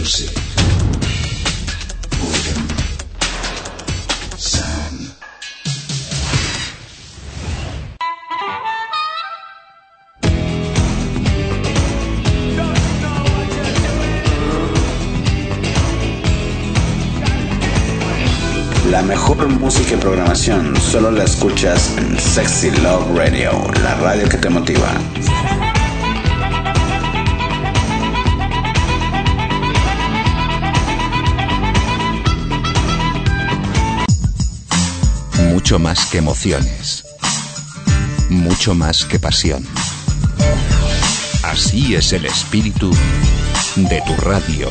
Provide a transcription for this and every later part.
music. Rhythm. Sound. La mejor música y programación solo la escuchas en Sexy Love Radio, la radio que te motiva. Mucho más que emociones, mucho más que pasión. Así es el espíritu de tu radio.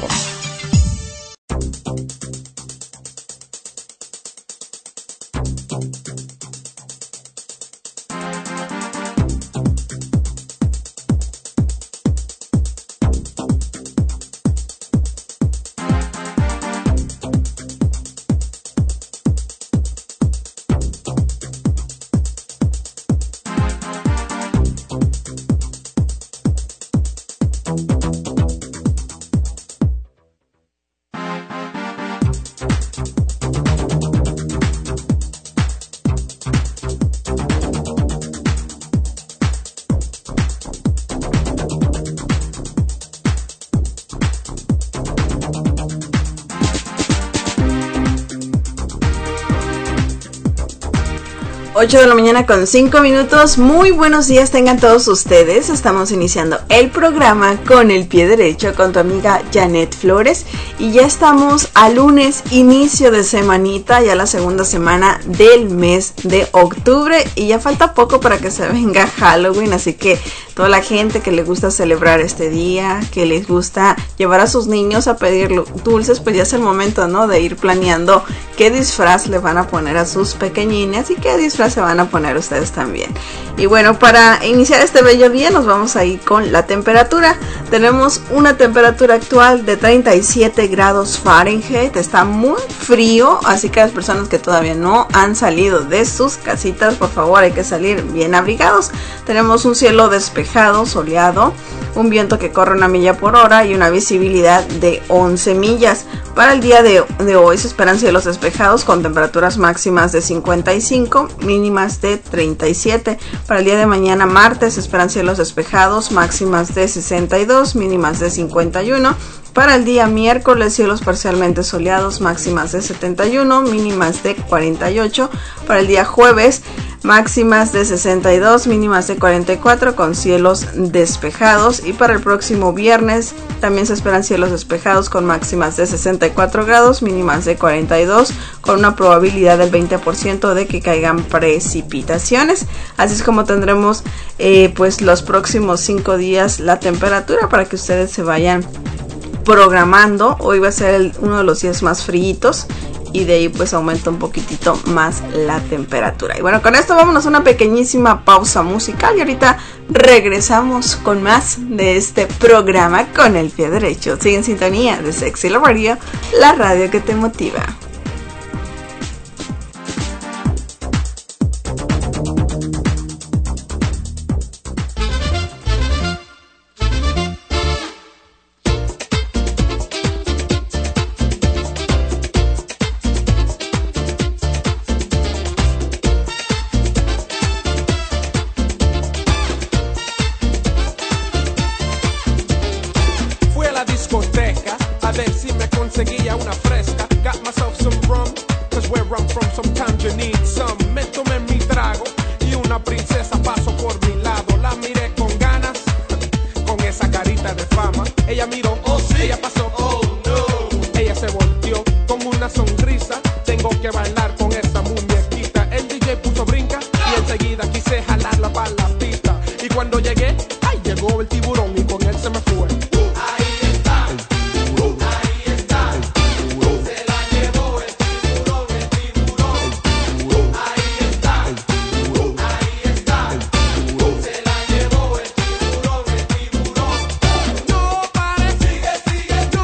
De la mañana con 5 minutos. Muy buenos días tengan todos ustedes. Estamos iniciando el programa con el pie derecho con tu amiga Janet Flores y ya estamos a lunes, inicio de semanita, ya la segunda semana del mes de octubre y ya falta poco para que se venga Halloween, así que toda la gente que le gusta celebrar este día, que les gusta llevar a sus niños a pedir dulces, pues ya es el momento, ¿no?, de ir planeando qué disfraz le van a poner a sus pequeñines y qué disfraz se van a poner ustedes también. Y bueno, para iniciar este bello día nos vamos a ir con la temperatura. Tenemos una temperatura actual de 37 grados Fahrenheit, está muy frío, así que las personas que todavía no han salido de sus casitas, por favor hay que salir bien abrigados. Tenemos un cielo despejado, soleado, un viento que corre 1 milla por hora y una visibilidad de 11 millas. Para el día de hoy se esperan cielos despejados con temperaturas máximas de 55, mínimas de 37. Para el día de mañana martes se esperan cielos despejados, máximas de 62, mínimas de 51. Para el día miércoles, cielos parcialmente soleados, máximas de 71, mínimas de 48. Para el día jueves, máximas de 62, mínimas de 44, con cielos despejados. Y para el próximo viernes, también se esperan cielos despejados con máximas de 64 grados, mínimas de 42, con una probabilidad del 20% de que caigan precipitaciones. Así es como tendremos pues los próximos 5 días la temperatura para que ustedes se vayan programando. Hoy va a ser uno de los días más fríitos y de ahí pues aumenta un poquitito más la temperatura. Y bueno, con esto vámonos a una pequeñísima pausa musical y ahorita regresamos con más de este programa con el pie derecho. Sigue en sintonía de Sexy Love Radio, la radio que te motiva. Sigue,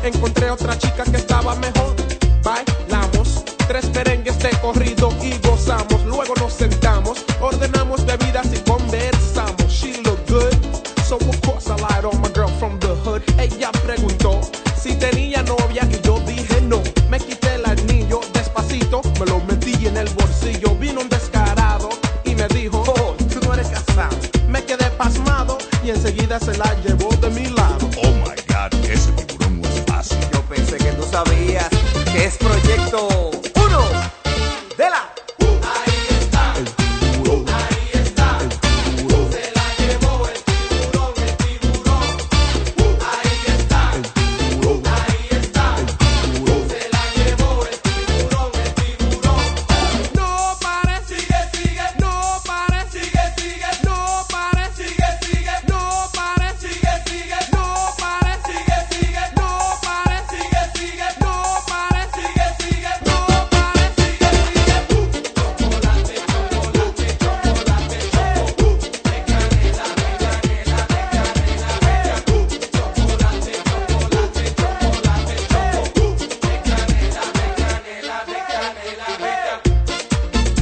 encontré otra chica que estaba mejor. Bailamos 3 merengues de corrido y gozamos. Luego nos sentamos, ordenamos bebidas y conversamos. She looked good, so of course I lied on my girl from the hood. Ella preguntó si tenía novia y yo dije no. Me quité el anillo despacito, me lo metí en el bolsillo. Vino un descarado y me dijo, oh, tú no eres casado. Me quedé pasmado y enseguida se la llevó de mi lado. Oh my God, ese tiburón no es fácil. Yo pensé que tú sabías que es Proyecto 1 de la... Ahí está, el tiburón. Ahí está, el tiburón. Se la llevó el tiburón, el tiburón. Ahí está, el tiburón. Ahí está, el tiburón. Se la llevó el tiburón, el tiburón. No pare, sigue, sigue. No pare, sigue, sigue. No pare, sigue, sigue. No pare, sigue, sigue. No pare, sigue, sigue. No pare, sigue, sigue. No pare, sigue, sigue. No pare, sigue, sigue. Chocolate, chocolate, chocolate, choco. De canela, de canela, de canela, bella. Chocolate, chocolate, chocolate, choco. De canela, de canela, de canela, bella.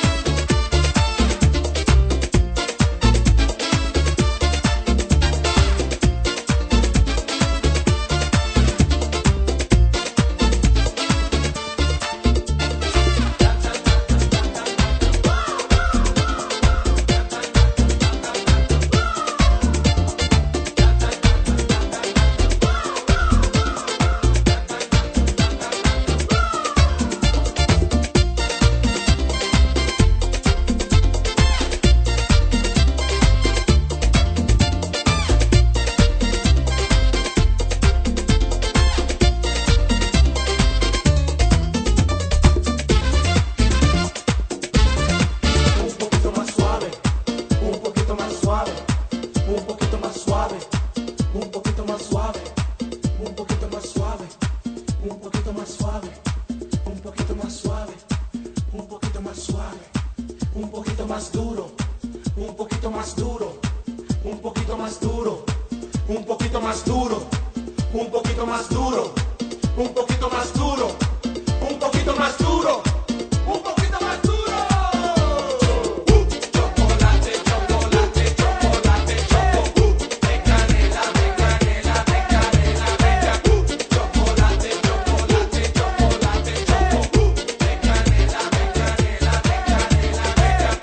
Un poquito más suave, un poquito más suave, un poquito más suave, un poquito más suave, un poquito más suave, un poquito más suave, un poquito más suave, un poquito más suave, un poquito más duro, un poquito más duro, un poquito más duro, un poquito más duro, un poquito más duro, un poquito más duro, un poquito más duro, un poquito más duro. Chocolate, chocolate, chocolate, choco. De canela, de canela, de canela, bella. Chocolate, chocolate, chocolate, choco. De canela, de canela, de canela, bella.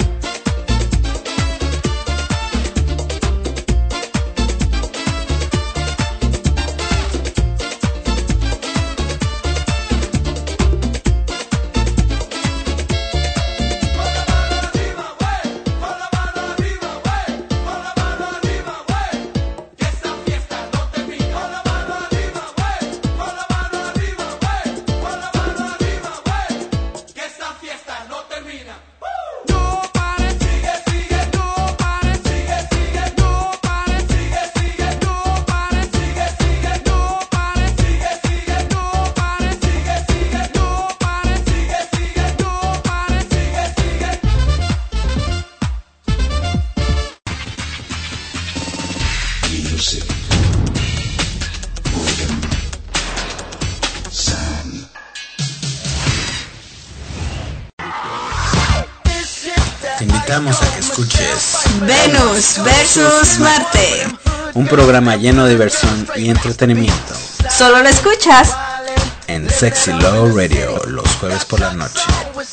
Te invitamos a que escuches Venus versus Marte. un programa lleno de diversión y entretenimiento Solo lo escuchas en Sexy Love Radio los jueves por la noche.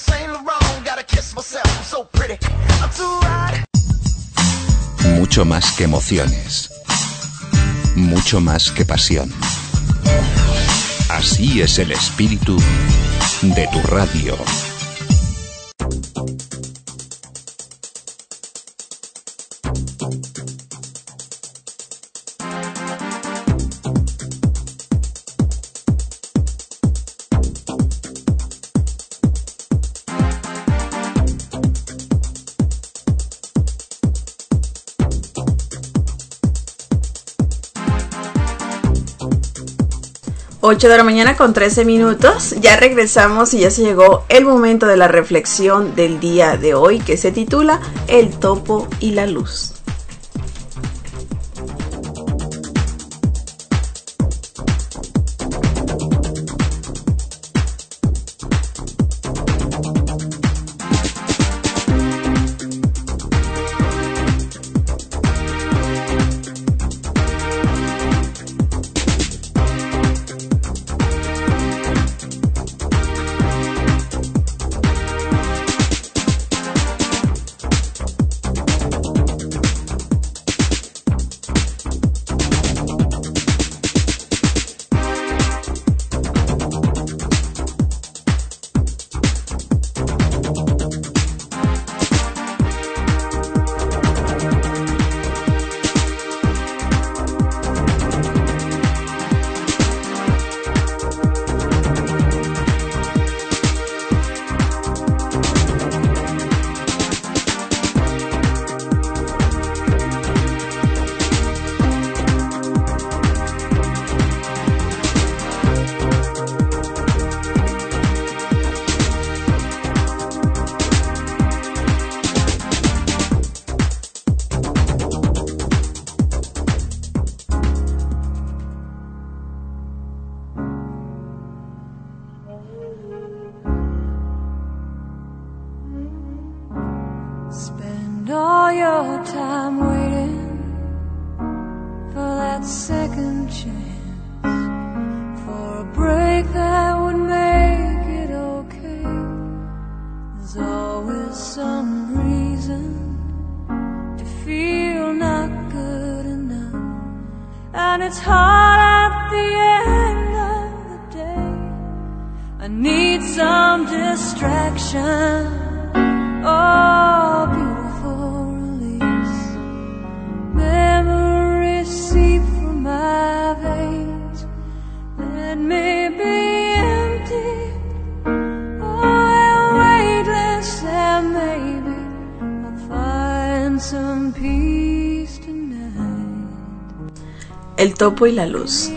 Mucho más que emociones. Mucho más que pasión. Así es el espíritu de tu radio. Ocho de la mañana con 13 minutos. Ya regresamos y ya se llegó el momento de la reflexión del día de hoy, que se titula El topo y la luz. time waiting for that second chance, for a break that would make it okay. There's always some reason to feel not good enough, and it's hard at the end of the day. I need some distraction, oh, beautiful release. Memories seep from my veins. Let me be empty, oh, weightless, and maybe I'll find some peace tonight. El topo y la luz.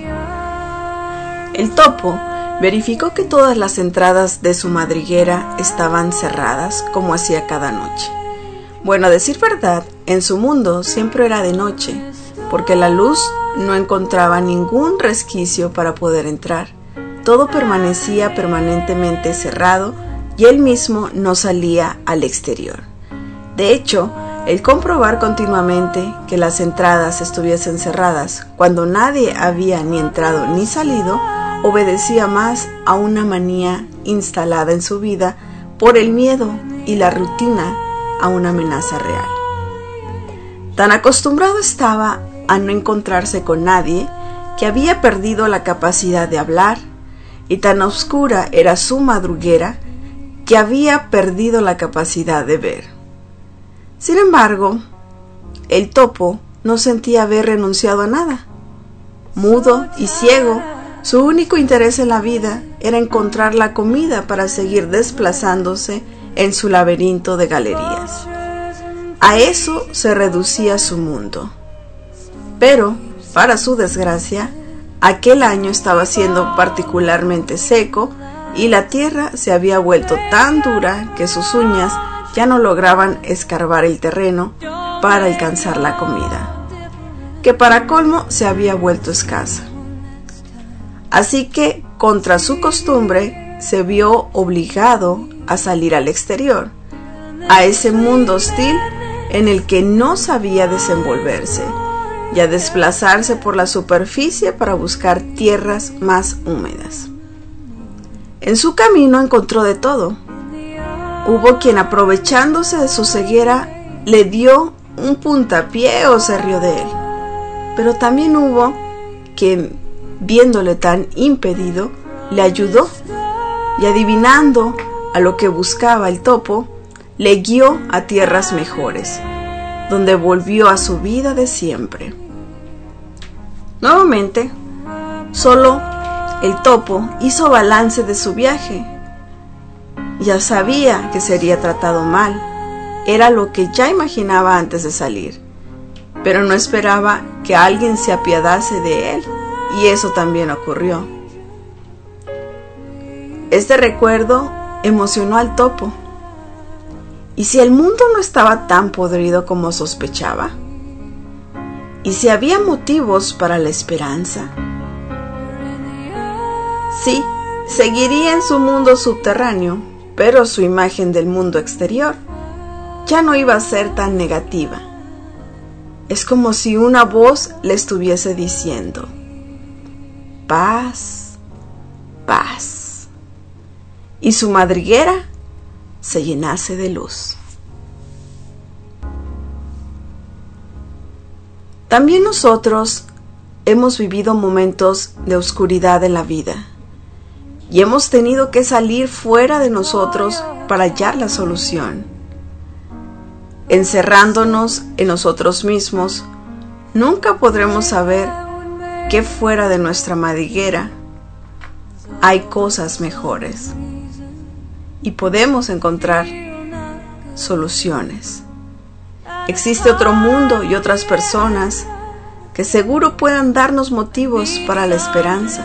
El topo verificó que todas las entradas de su madriguera estaban cerradas, como hacía cada noche. Bueno, a decir verdad, en su mundo siempre era de noche, porque la luz no encontraba ningún resquicio para poder entrar. Todo permanecía permanentemente cerrado y él mismo no salía al exterior. De hecho, el comprobar continuamente que las entradas estuviesen cerradas cuando nadie había ni entrado ni salido, obedecía más a una manía instalada en su vida por el miedo y la rutina a una amenaza real. Tan acostumbrado estaba a no encontrarse con nadie que había perdido la capacidad de hablar, y tan oscura era su madriguera que había perdido la capacidad de ver. Sin embargo, el topo no sentía haber renunciado a nada. Mudo y ciego, su único interés en la vida era encontrar la comida para seguir desplazándose en su laberinto de galerías. A eso se reducía su mundo. Pero, para su desgracia, aquel año estaba siendo particularmente seco y la tierra se había vuelto tan dura que sus uñas ya no lograban escarbar el terreno para alcanzar la comida, que para colmo se había vuelto escasa. Así que, contra su costumbre, se vio obligado a salir al exterior, a ese mundo hostil en el que no sabía desenvolverse, y a desplazarse por la superficie para buscar tierras más húmedas. En su camino encontró de todo. Hubo quien, aprovechándose de su ceguera, le dio un puntapié o se rió de él. Pero también hubo quien, viéndole tan impedido, le ayudó, y adivinando a lo que buscaba el topo, le guió a tierras mejores, donde volvió a su vida de siempre. Nuevamente, solo el topo hizo balance de su viaje. Ya sabía que sería tratado mal, era lo que ya imaginaba antes de salir, pero no esperaba que alguien se apiadase de él, y eso también ocurrió. Este recuerdo emocionó al topo. ¿Y si el mundo no estaba tan podrido como sospechaba? ¿Y si había motivos para la esperanza? Sí, seguiría en su mundo subterráneo, pero su imagen del mundo exterior ya no iba a ser tan negativa. Es como si una voz le estuviese diciendo: paz, paz, y su madriguera se llenase de luz. También nosotros hemos vivido momentos de oscuridad en la vida y hemos tenido que salir fuera de nosotros para hallar la solución. Encerrándonos en nosotros mismos, nunca podremos saber que fuera de nuestra madriguera hay cosas mejores y podemos encontrar soluciones. Existe otro mundo y otras personas que seguro puedan darnos motivos para la esperanza.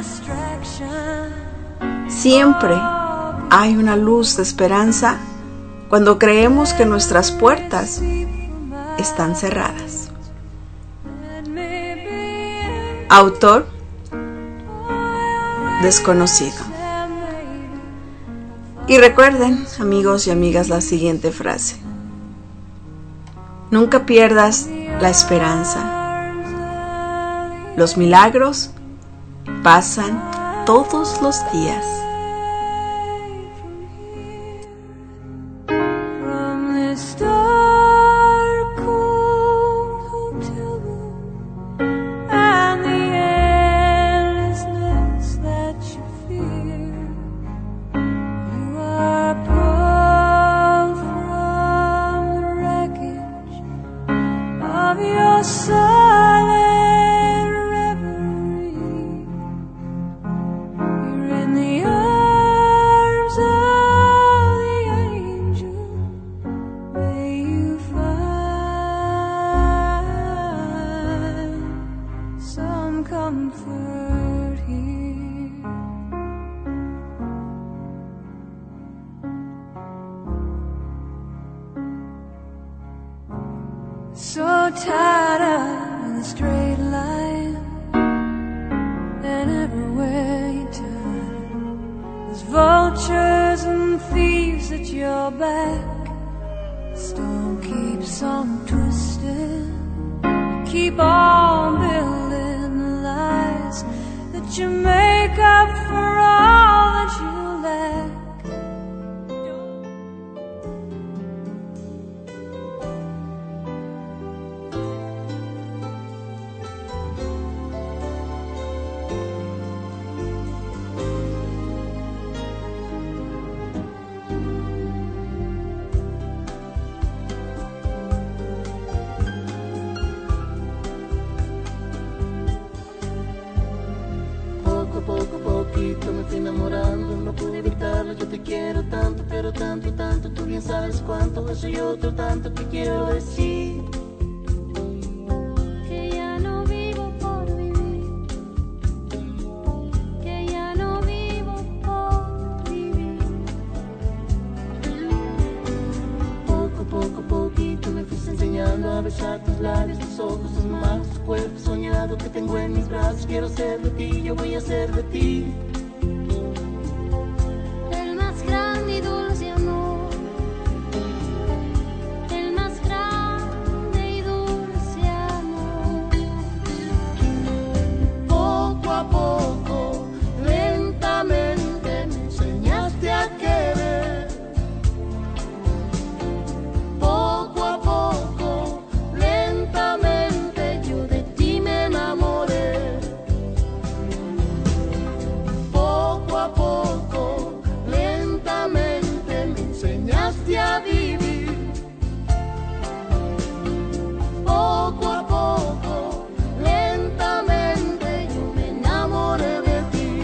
Siempre hay una luz de esperanza cuando creemos que nuestras puertas están cerradas. Autor desconocido. Y recuerden, amigos y amigas, la siguiente frase: Nunca pierdas la esperanza. Los milagros pasan todos los días. From this dark, cold hotel room and the endlessness that you fear, you are pulled from the wreckage of your silent reverie. You're in the arms of the angel. May you find some comfort here. So tied up in a straight line, and everywhere you turn, there's vultures and thieves at your back. The storm keeps on twisting. You keep on building the lies that you make up for all that you lack. Poco a poco, poquito me fui enamorando, no pude evitarlo, yo te quiero tanto, pero tanto, tanto, tú bien sabes cuánto, eso y otro tanto que quiero decir. Que ya no vivo por vivir, que ya no vivo por vivir. Poco a poco, poquito me fuiste enseñando a besar tus labios, tus ojos, tus manos, tu cuerpo soñado que tengo en mis brazos. Quiero ser de ti, yo voy a ser de ti. El más grande y dulce amor, el más grande y dulce amor. Poco a poco, lentamente me enseñaste a querer. Poco a poco, lentamente yo de ti me enamoré. Poco a poco, lentamente me enseñaste a vivir. Poco a poco, lentamente yo me enamoré de ti.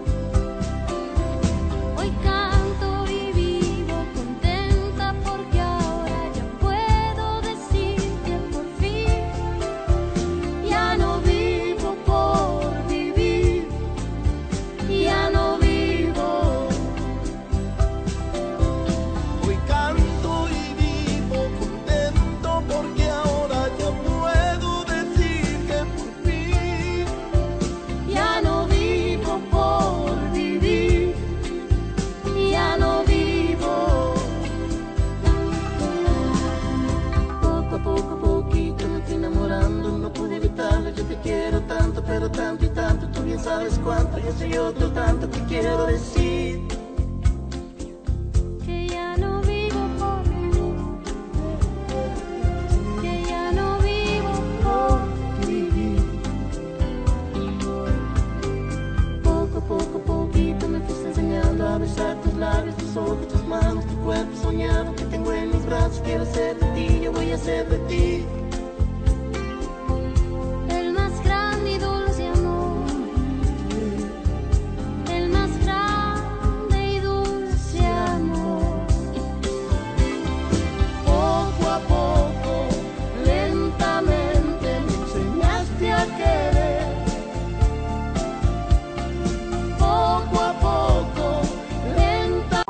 Hoy canto y vivo contenta porque ahora ya puedo decir que por fin Ya no vivo por vivir, ya no vivo. Hoy canto y vivo contento porque ahora ya puedo decir que por fin ya no vivo por vivir, ya no vivo. Poco a poco, poquito me fui enamorando, no pude evitarlo, yo te quiero tanto, pero tanto y tanto, tú bien sabes cuánto, yo soy otro tanto que quiero decir. que ya no vivo por vivir, que ya no vivo por Vivir. Poco a poco, poquito me fuiste enseñando a besar tus labios, tus ojos, tus manos, tu cuerpo soñado que tengo en mis brazos. Quiero ser de ti, yo voy a ser de ti. el más grande y dulce amor, el más grande y dulce amor. Poco a poco, lentamente me enseñaste a querer. Poco a poco, lentamente.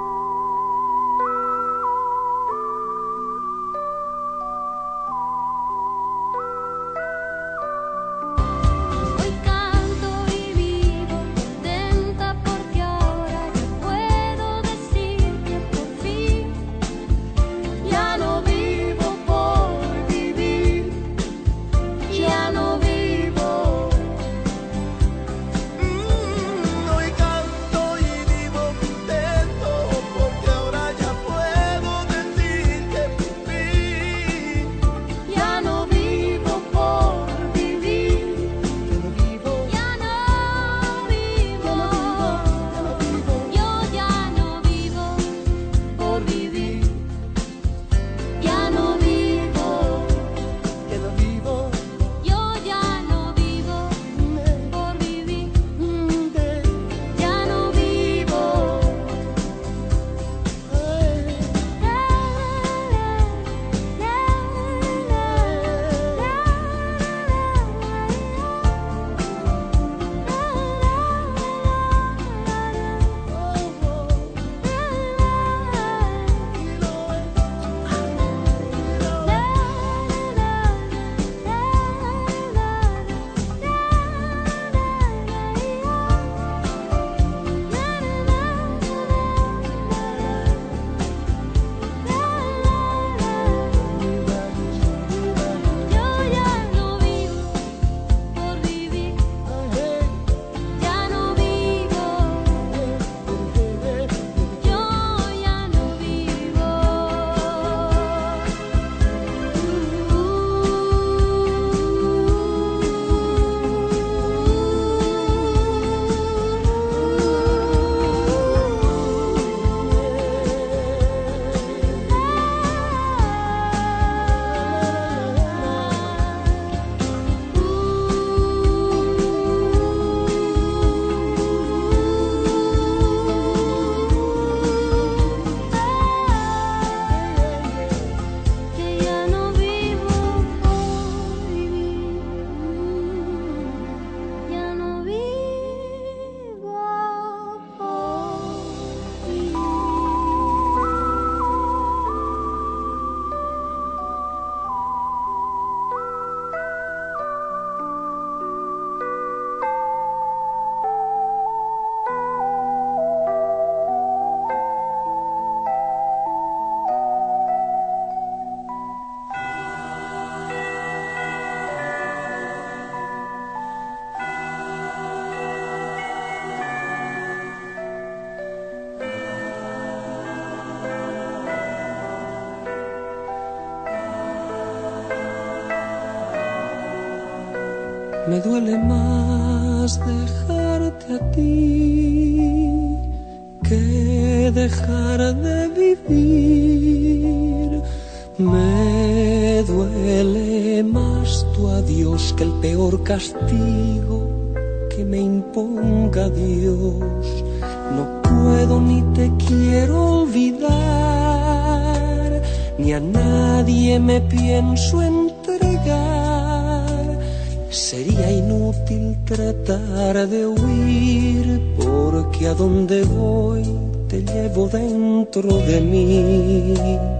Me duele más dejarte a ti que dejar de vivir. Me duele más tu adiós que el peor castigo que me imponga Dios. No puedo ni te quiero olvidar, ni a nadie me pienso entregar. Sería inútil tratar de huir, porque a donde voy te llevo dentro de mí.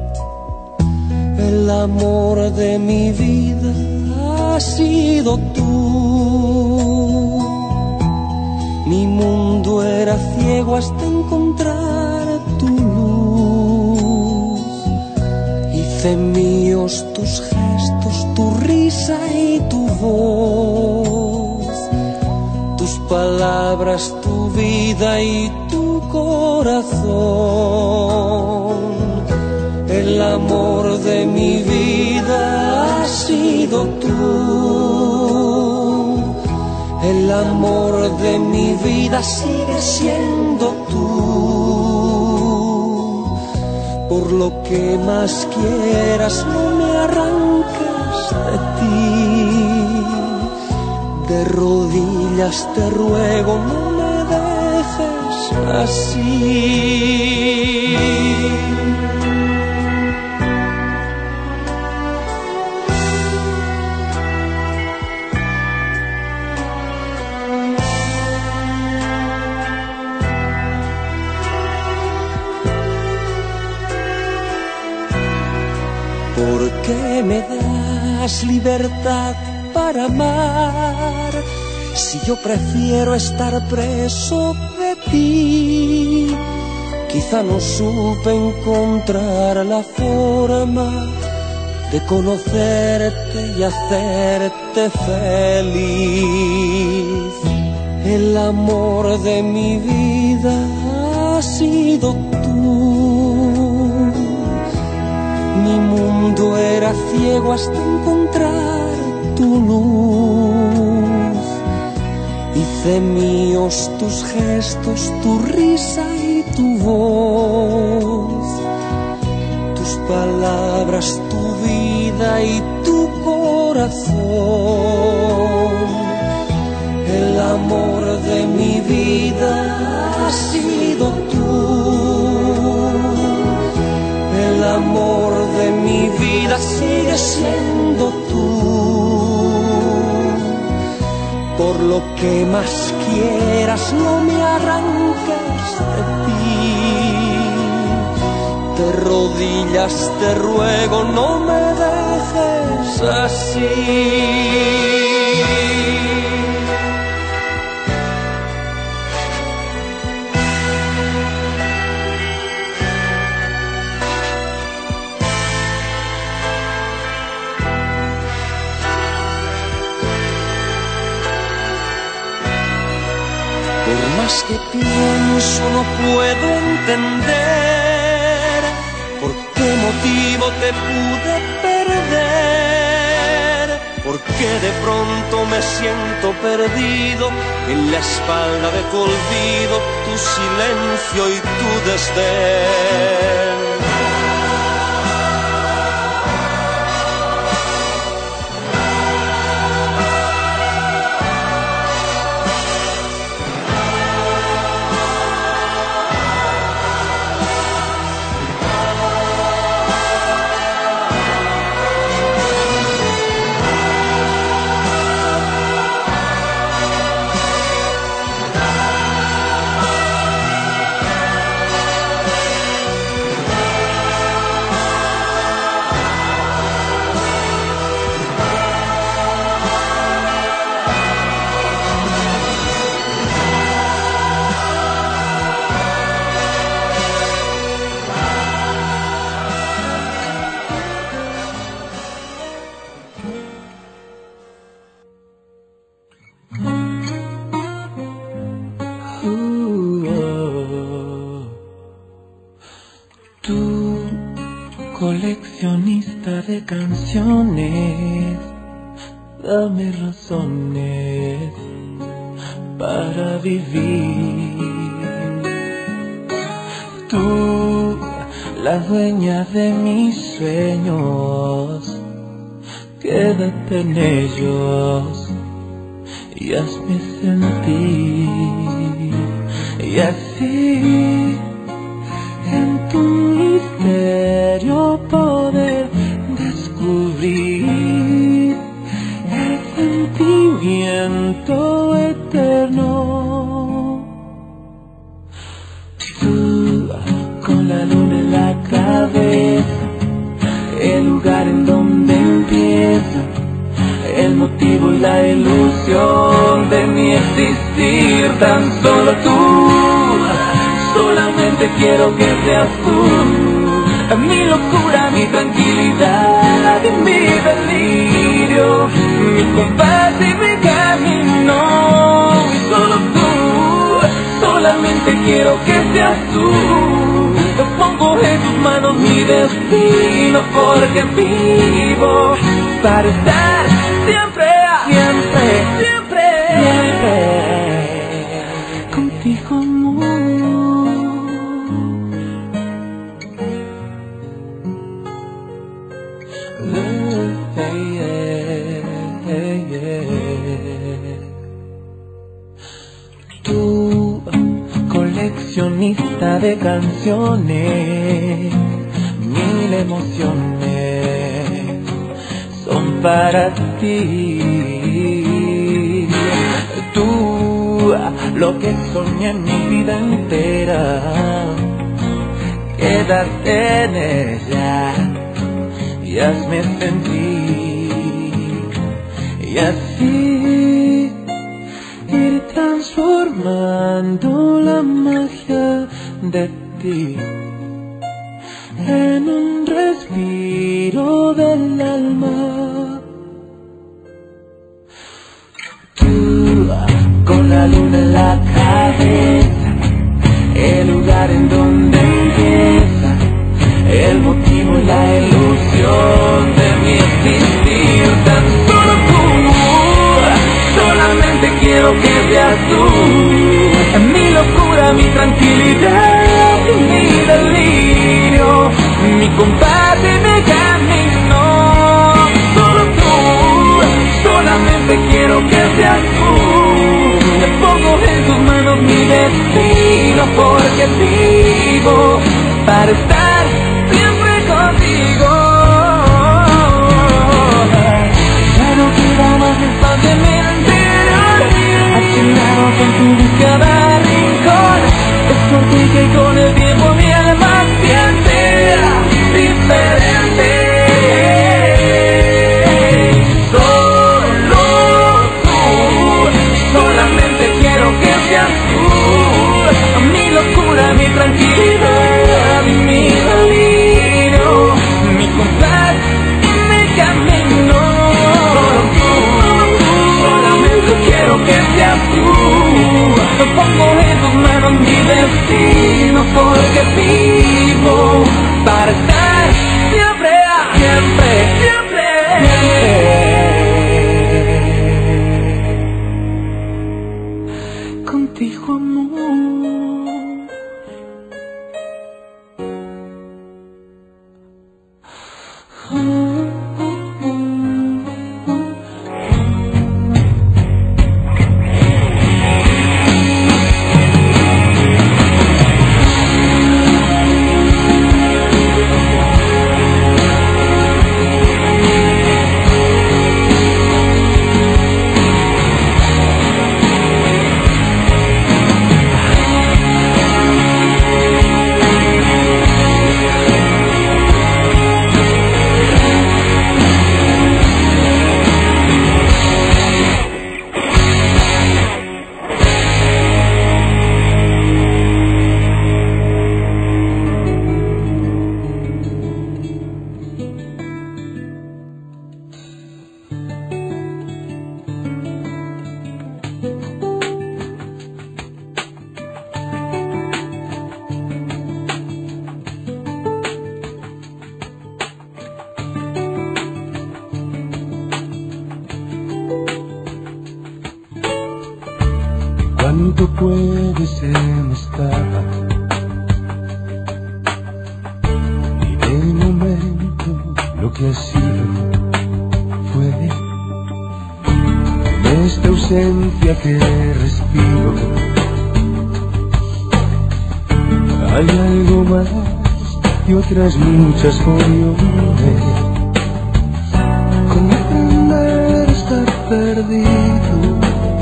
El amor de mi vida has sido tú. Mi mundo era ciego hasta encontrar tu luz. Hice míos tus gestos, tu risa y tu voz, tus palabras, tu vida y tu corazón. El amor de mi vida has sido tú. El amor de mi vida sigue siendo tú. Por lo que más quieras, no me arranques de ti. De rodillas te ruego, no me dejes así. ¿Por qué me das libertad para amar si yo prefiero estar preso de ti? Quizá no supe encontrar la forma de conocerte y hacerte feliz. El amor de mi vida ha sido tú. Mi mundo era ciego hasta encontrar tu luz. Hice míos tus gestos, tu risa y tu voz, tus palabras, tu vida y tu corazón. El amor de mi vida ha sido tú. El amor de mi vida sigue siendo tú. Por lo que más quieras, no me arranques de ti. De rodillas te ruego, no me dejes así. Por más que pienso no puedo entender por qué motivo te pude perder, por qué de pronto me siento perdido en la espalda de tu olvido, tu silencio y tu desdén. Coleccionista de canciones, dame razones para vivir. Tú, la dueña de mis sueños, quédate en ellos y hazme sentir. Y así, en tu misterio poder descubrir el sentimiento eterno. Tú, con la luna en la cabeza, el lugar en donde empieza el motivo y la ilusión de mi existir. Tan solo tú, solamente quiero que seas tú, mi locura, mi tranquilidad y mi delirio, mi compás y mi camino. Y solo tú, solamente quiero que seas tú. Yo pongo en tus manos mi destino, porque vivo para estar siempre, siempre, siempre, siempre contigo, amor. Tú, coleccionista de canciones, mil emociones son para ti. Tú, lo que soñé en mi vida entera, quédate en ella y hazme sentir. Y así ir transformando la magia de ti en un respiro del alma. Tú, con la luna en la cabeza, el lugar en donde empieza el motivo y la ilusión de mi existir. Tan solo tú, solamente quiero que seas tú, mi locura, mi tranquilidad y mi delirio, mi compás y mi camino. Solo tú, solamente quiero que seas tú. Te pongo en tus manos mi destino, porque vivo para estar siempre contigo. Ya no queda más espacio en mi interior, has llenado con tu luz cada rincón. Es por ti que con el tiempo mi alma siente diferente. Solo tú, solamente quiero que seas tú, mi locura, mi tranquilidad y mi delirio, mi compás y mi camino. Solamente quiero que seas tú. Yo pongo en tus manos mi destino, porque vivo para estar siempre, siempre, siempre, contigo, amor. puedes enmascarar y de momento lo que ha sido fue en esta ausencia que respiro. Hay algo más y otras muchas opciones. ¿Cómo aprender a estar perdido?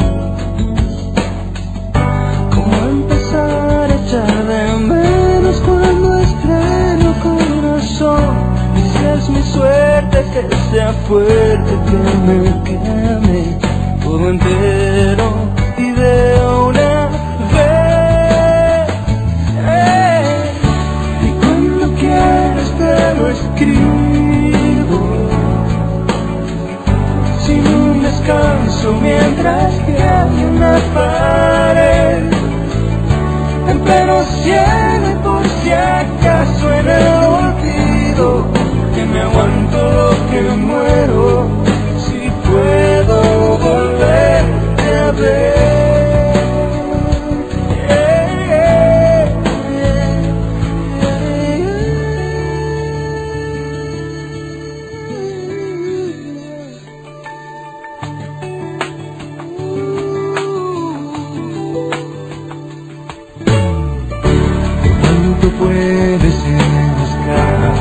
¿Cómo empezar a echar de menos cuando estreno corazón? Y si es mi suerte que sea fuerte, que me queme todo entero y de una vez. Y cuando quieras te lo escribo sin un descanso mientras que hay una pared en pleno cielo y por si acaso en el olvido que me aguanto lo que muero si puedo volverte a ver. Puedes enmascarar,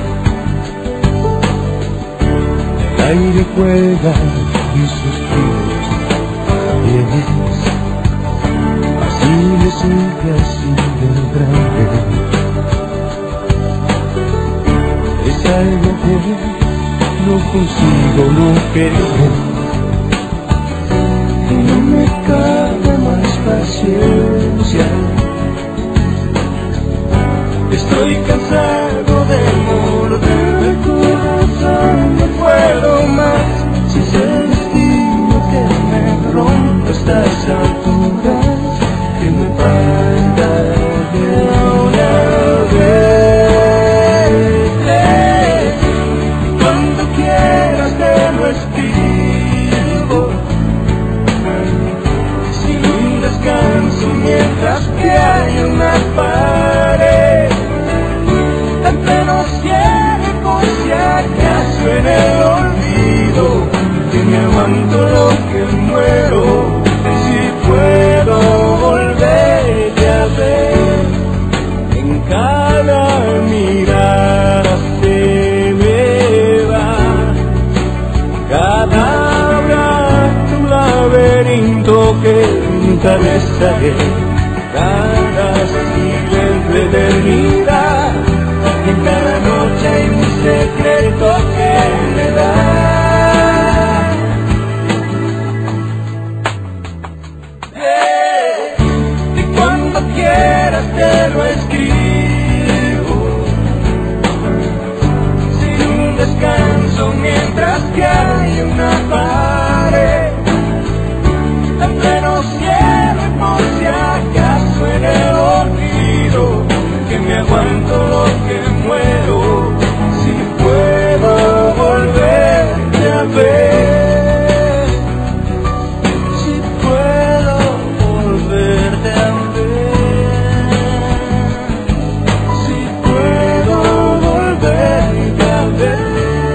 el aire juega y suspiros también es así de simple, así de grande. Es algo que no consigo no querer y no me cabe más paciencia. Estoy cansado de morder el corazón, no puedo más. Si es el destino que me rompe a estas alturas, que me parta de una vez. Cuando quieras te lo escribo sin un descanso mientras que hay una pared en pleno cielo por si acaso en el olvido que me aguanto lo que muero si puedo volverte a ver. En cada mirada se me va, cada abrazo un laberinto que nunca besaré, cada siglo de eternidad. En cada noche hay un secreto que me da. Y cuando quieras te lo escribo sin un descanso mientras que hay una pared en pleno cielo y por si acaso en el olvido que me aguanto lo que muero si puedo volverte a ver, si puedo volverte a ver, si puedo volverte a ver.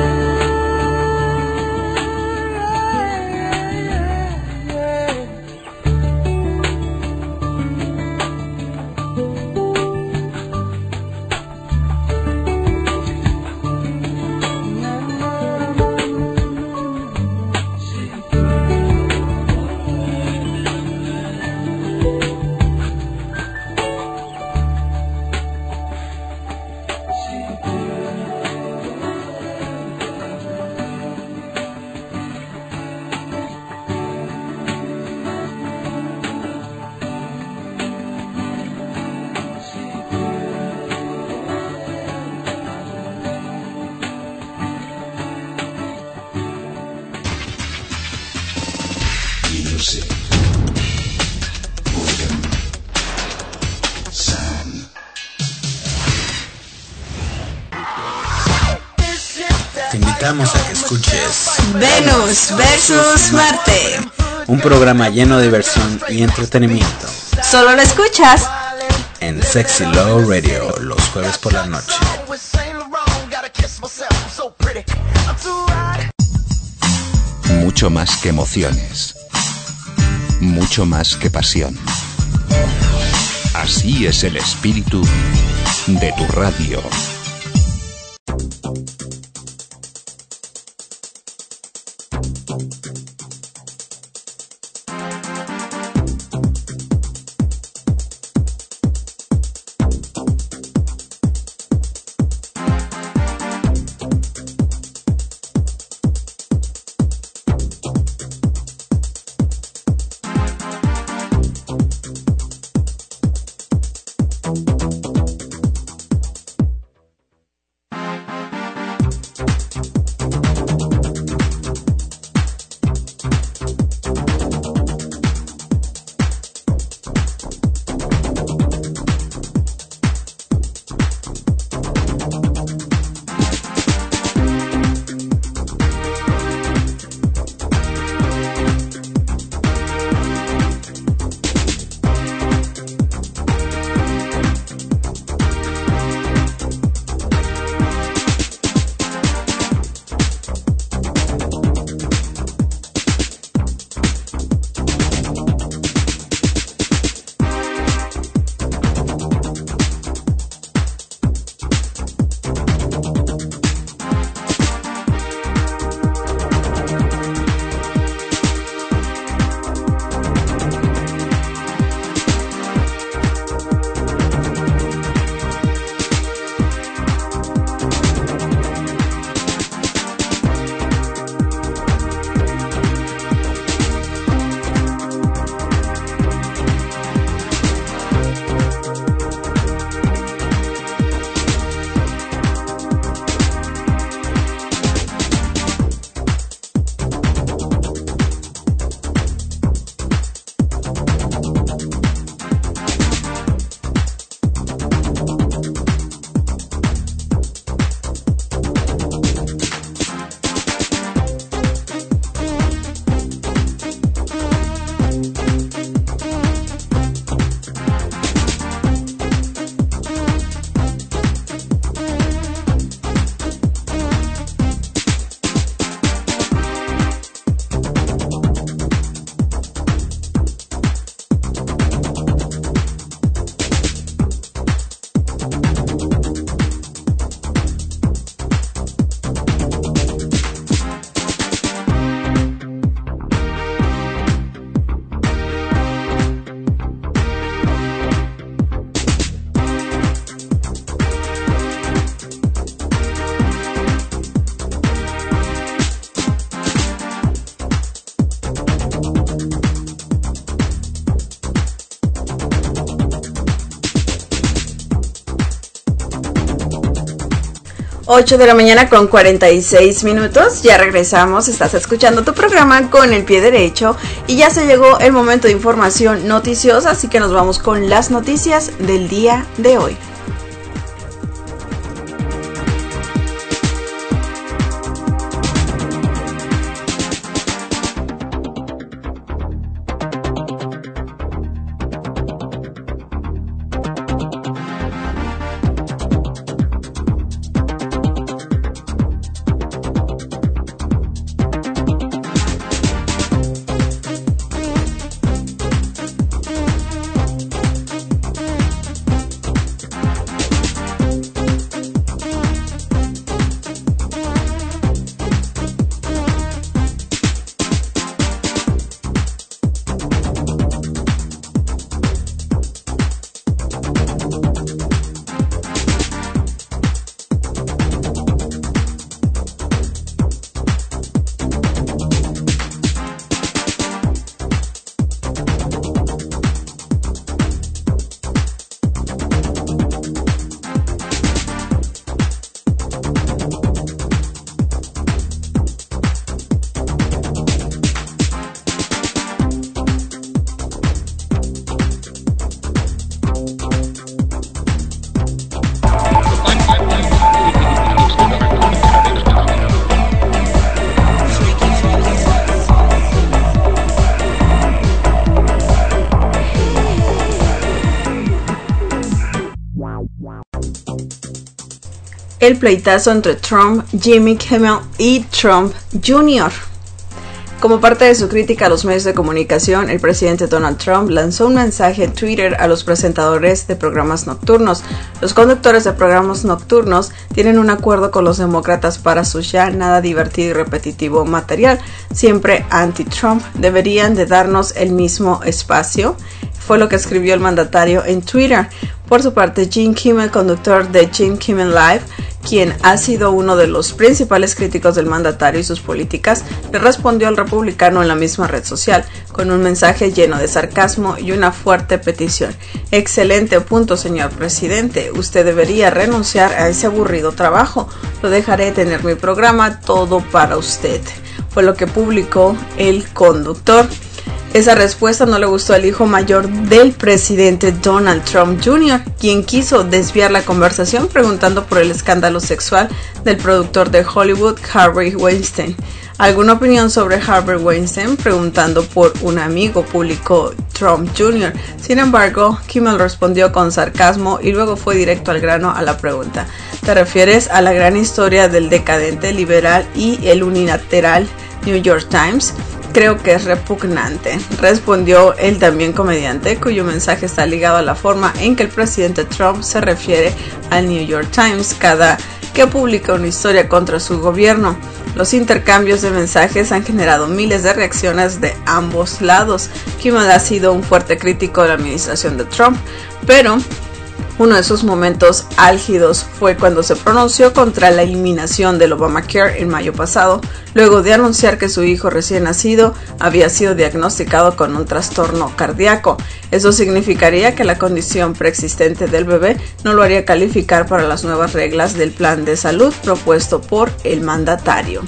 Te invitamos a que escuches Venus versus Marte. un programa lleno de diversión y entretenimiento. Solo lo escuchas en Sexy Love Radio los jueves por la noche. Mucho más que emociones. Mucho más que pasión. Así es el espíritu de tu radio. Ocho de la mañana con 46 minutos, ya regresamos, estás escuchando tu programa Con el Pie Derecho y ya se llegó el momento de información noticiosa, así que nos vamos con las noticias del día de hoy. el pleitazo entre Trump, Jimmy Kimmel y Trump Jr. Como parte de su crítica a los medios de comunicación, el presidente Donald Trump lanzó un mensaje en Twitter a los presentadores de programas nocturnos. Los conductores de programas nocturnos tienen un acuerdo con los demócratas para su ya nada divertido y repetitivo material, siempre anti-Trump. Deberían de darnos el mismo espacio, fue lo que escribió el mandatario en Twitter. Por su parte, Jimmy Kimmel, conductor de Jimmy Kimmel Live, quien ha sido uno de los principales críticos del mandatario y sus políticas, le respondió al republicano en la misma red social, con un mensaje lleno de sarcasmo y una fuerte petición. Excelente punto, señor presidente. Usted debería renunciar a ese aburrido trabajo. Lo dejaré tener mi programa, todo para usted. Fue lo que publicó el conductor. Esa respuesta no le gustó al hijo mayor del presidente Donald Trump Jr., quien quiso desviar la conversación preguntando por el escándalo sexual del productor de Hollywood, Harvey Weinstein. ¿Alguna opinión sobre Harvey Weinstein? Preguntando por un amigo, publicó Trump Jr. Sin embargo, Kimmel respondió con sarcasmo y luego fue directo al grano a la pregunta. ¿Te refieres a la gran historia del decadente liberal y el unilateral New York Times? Creo que es repugnante, respondió el también comediante, cuyo mensaje está ligado a la forma en que el presidente Trump se refiere al New York Times cada que publica una historia contra su gobierno. Los intercambios de mensajes han generado miles de reacciones de ambos lados. Kimmel ha sido un fuerte crítico de la administración de Trump, pero uno de sus momentos álgidos fue cuando se pronunció contra la eliminación del Obamacare en mayo pasado, luego de anunciar que su hijo recién nacido había sido diagnosticado con un trastorno cardíaco. Eso significaría que la condición preexistente del bebé no lo haría calificar para las nuevas reglas del plan de salud propuesto por el mandatario.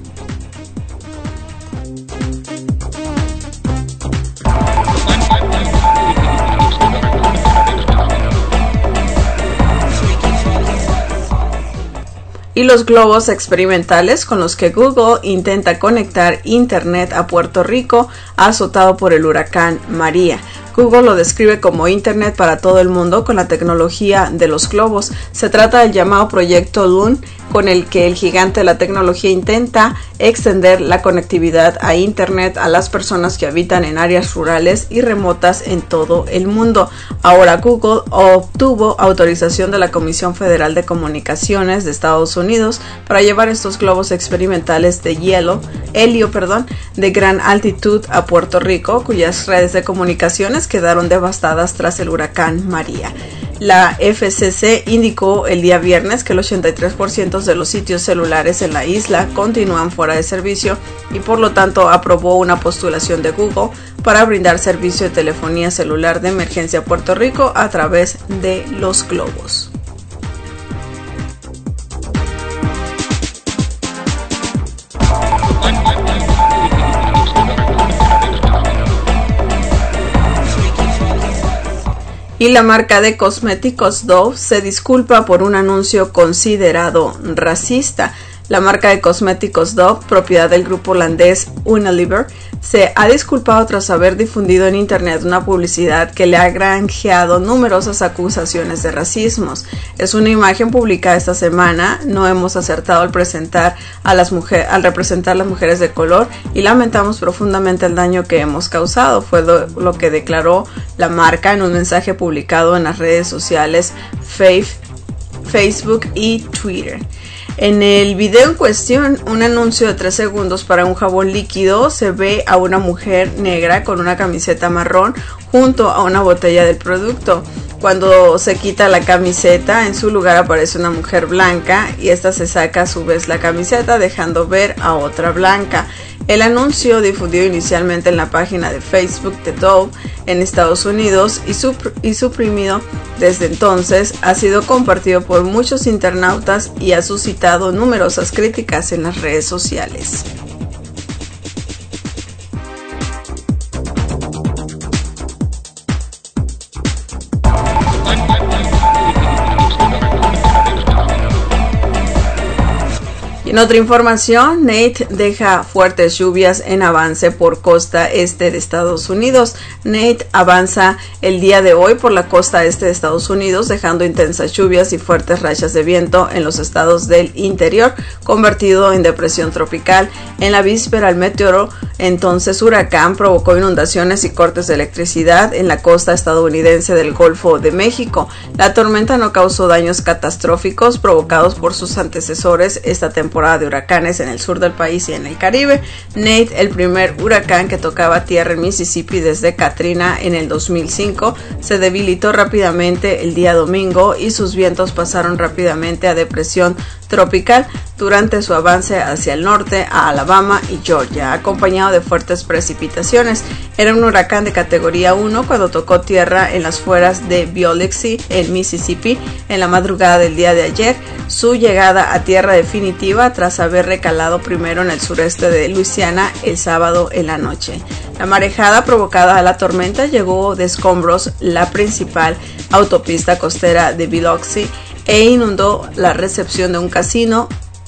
Y los globos experimentales con los que Google intenta conectar Internet a Puerto Rico, azotado por el huracán María. Google lo describe como Internet para todo el mundo con la tecnología de los globos. Se trata del llamado proyecto Loon, con el que el gigante de la tecnología intenta extender la conectividad a Internet a las personas que habitan en áreas rurales y remotas en todo el mundo. Ahora Google obtuvo autorización de la Comisión Federal de Comunicaciones de Estados Unidos para llevar estos globos experimentales de helio de gran altitud a Puerto Rico, cuyas redes de comunicaciones quedaron devastadas tras el huracán María. La FCC indicó el día viernes que el 83% de los sitios celulares en la isla continúan fuera de servicio y por lo tanto aprobó una postulación de Google para brindar servicio de telefonía celular de emergencia a Puerto Rico a través de los globos. Y la marca de cosméticos Dove se disculpa por un anuncio considerado racista. La marca de cosméticos Dove, propiedad del grupo holandés Unilever, se ha disculpado tras haber difundido en internet una publicidad que le ha granjeado numerosas acusaciones de racismo. Es una imagen publicada esta semana. No hemos acertado al representar las mujeres de color y lamentamos profundamente el daño que hemos causado, fue lo que declaró la marca en un mensaje publicado en las redes sociales Facebook y Twitter. En el video en cuestión, un anuncio de 3 segundos para un jabón líquido, se ve a una mujer negra con una camiseta marrón junto a una botella del producto. Cuando se quita la camiseta, en su lugar aparece una mujer blanca y esta se saca a su vez la camiseta, dejando ver a otra blanca. El anuncio, difundido inicialmente en la página de Facebook de Dove en Estados Unidos y suprimido desde entonces, ha sido compartido por muchos internautas y ha suscitado numerosas críticas en las redes sociales. En otra información, Nate deja fuertes lluvias en avance por costa este de Estados Unidos. Nate avanza el día de hoy por la costa este de Estados Unidos, dejando intensas lluvias y fuertes rachas de viento en los estados del interior, convertido en depresión tropical. En la víspera, el meteoro, entonces huracán, provocó inundaciones y cortes de electricidad en la costa estadounidense del Golfo de México. La tormenta no causó daños catastróficos provocados por sus antecesores esta temporada de huracanes en el sur del país y en el Caribe. Nate, el primer huracán que tocaba tierra en Mississippi desde Katrina en el 2005, se debilitó rápidamente el día domingo y sus vientos pasaron rápidamente a depresión tropical durante su avance hacia el norte a Alabama y Georgia, acompañado de fuertes precipitaciones. Era un huracán de categoría 1 cuando tocó tierra en las fueras de Biloxi, en Mississippi, en la madrugada del día de ayer. Su llegada a tierra definitiva tras haber recalado primero en el sureste de Luisiana el sábado en la noche. La marejada provocada a la tormenta llegó de escombros la principal autopista costera de Biloxi e inundó la recepción de un casino.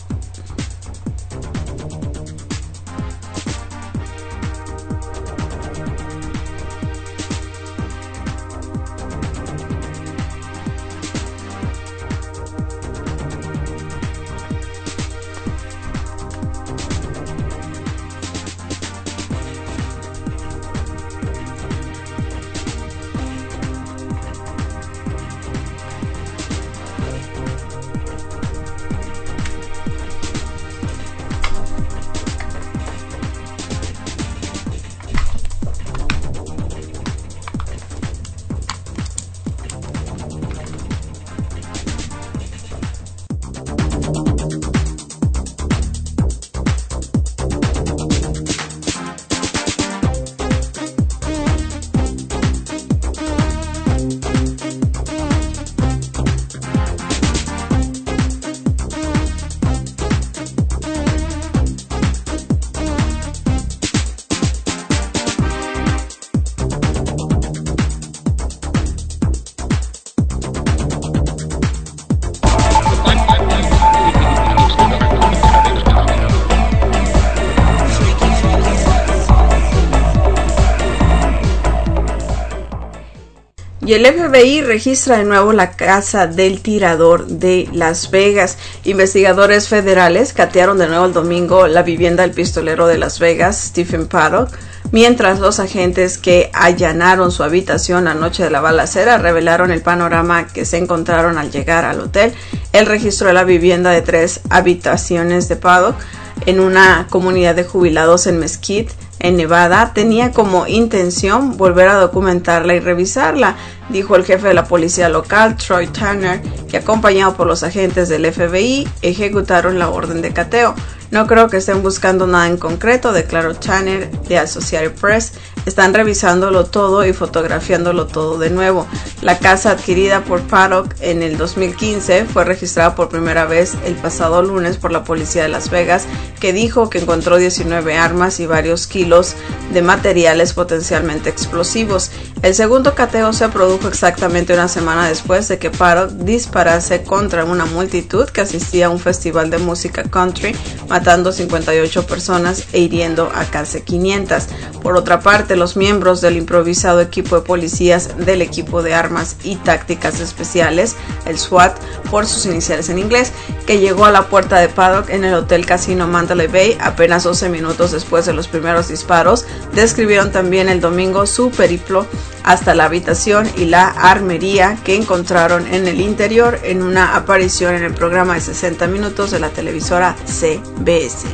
Y el FBI registra de nuevo la casa del tirador de Las Vegas. Investigadores federales catearon de nuevo el domingo la vivienda del pistolero de Las Vegas, Stephen Paddock, mientras los agentes que allanaron su habitación la noche de la balacera revelaron el panorama que se encontraron al llegar al hotel. El registro de la vivienda de 3 habitaciones de Paddock en una comunidad de jubilados en Mesquite, en Nevada, tenía como intención volver a documentarla y revisarla, dijo el jefe de la policía local, Troy Tanner, que acompañado por los agentes del FBI ejecutaron la orden de cateo. No creo que estén buscando nada en concreto, declaró Tanner de Associated Press. Están revisándolo todo y fotografiándolo todo de nuevo. La casa adquirida por Paddock en el 2015 fue registrada por primera vez el pasado lunes por la policía de Las Vegas, que dijo que encontró 19 armas y varios kilos de materiales potencialmente explosivos. El segundo cateo se produjo exactamente una semana después de que Paddock disparase contra una multitud que asistía a un festival de música country, matando 58 personas e hiriendo a casi 500. Por otra parte, los miembros del improvisado equipo de policías del equipo de armas y tácticas especiales, el SWAT por sus iniciales en inglés, que llegó a la puerta de Paddock en el Hotel Casino Mandalay Bay apenas 12 minutos después de los primeros disparos, describieron también el domingo su periplo hasta la habitación y la armería que encontraron en el interior en una aparición en el programa de 60 minutos de la televisora CBS.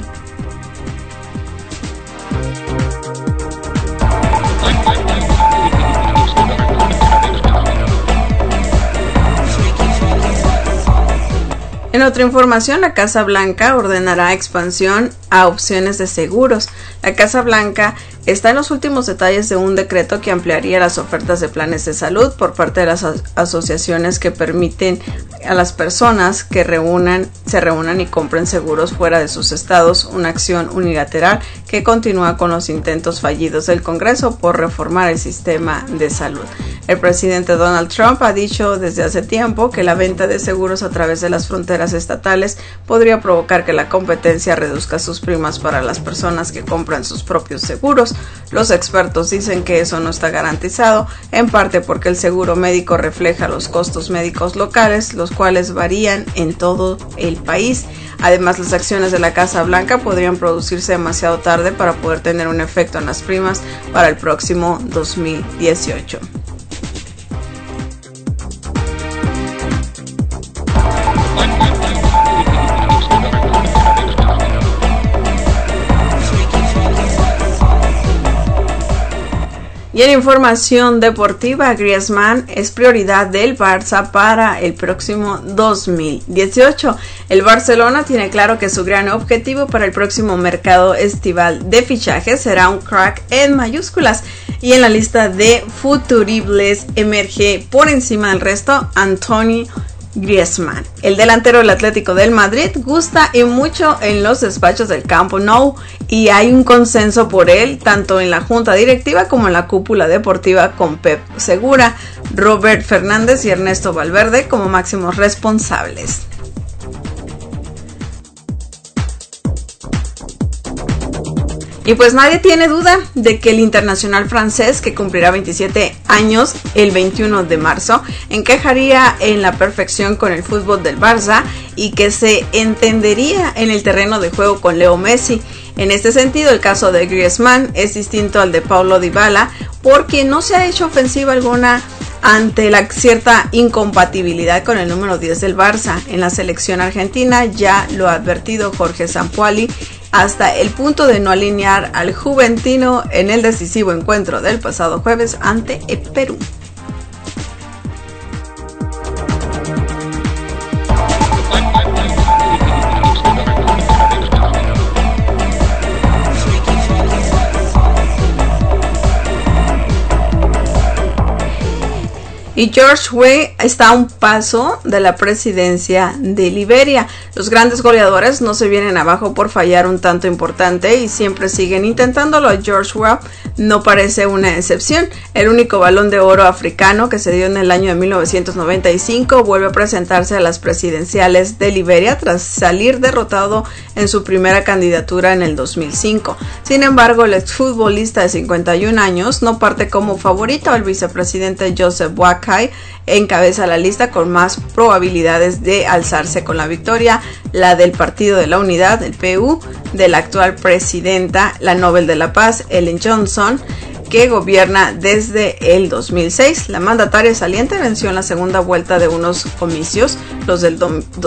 En otra información, la Casa Blanca ordenará expansión a opciones de seguros. La Casa Blanca está en los últimos detalles de un decreto que ampliaría las ofertas de planes de salud por parte de las asociaciones que permiten a las personas que se reúnan y compren seguros fuera de sus estados, una acción unilateral que continúa con los intentos fallidos del Congreso por reformar el sistema de salud. El presidente Donald Trump ha dicho desde hace tiempo que la venta de seguros a través de las fronteras estatales podría provocar que la competencia reduzca sus primas para las personas que compran sus propios seguros. Los expertos dicen que eso no está garantizado, en parte porque el seguro médico refleja los costos médicos locales, los cuales varían en todo el país. Además, las acciones de la Casa Blanca podrían producirse demasiado tarde para poder tener un efecto en las primas para el próximo 2018. Y en información deportiva, Griezmann es prioridad del Barça para el próximo 2018. El Barcelona tiene claro que su gran objetivo para el próximo mercado estival de fichajes será un crack en mayúsculas. Y en la lista de futuribles emerge por encima del resto Anthony Griezmann. El delantero del Atlético del Madrid gusta y mucho en los despachos del Camp Nou y hay un consenso por él tanto en la junta directiva como en la cúpula deportiva, con Pep Segura, Robert Fernández y Ernesto Valverde como máximos responsables. Y pues nadie tiene duda de que el internacional francés, que cumplirá 27 años el 21 de marzo, encajaría en la perfección con el fútbol del Barça y que se entendería en el terreno de juego con Leo Messi. En este sentido, el caso de Griezmann es distinto al de Paulo Dybala porque no se ha hecho ofensiva alguna ante la cierta incompatibilidad con el número 10 del Barça. En la selección argentina ya lo ha advertido Jorge Sampaoli, hasta el punto de no alinear al juventino en el decisivo encuentro del pasado jueves ante el Perú. Y George Weah está a un paso de la presidencia de Liberia. Los grandes goleadores no se vienen abajo por fallar un tanto importante y siempre siguen intentándolo. George Weah no parece una excepción. El único balón de oro africano que se dio en el año de 1995 vuelve a presentarse a las presidenciales de Liberia tras salir derrotado en su primera candidatura en el 2005. Sin embargo, el exfutbolista de 51 años no parte como favorito. El vicepresidente Joseph Boakai encabeza la lista con más probabilidades de alzarse con la victoria, la del Partido de la Unidad, el PU, de la actual presidenta, la Nobel de la Paz, Ellen Johnson, que gobierna desde el 2006. La mandataria saliente venció en la segunda vuelta de unos comicios, los del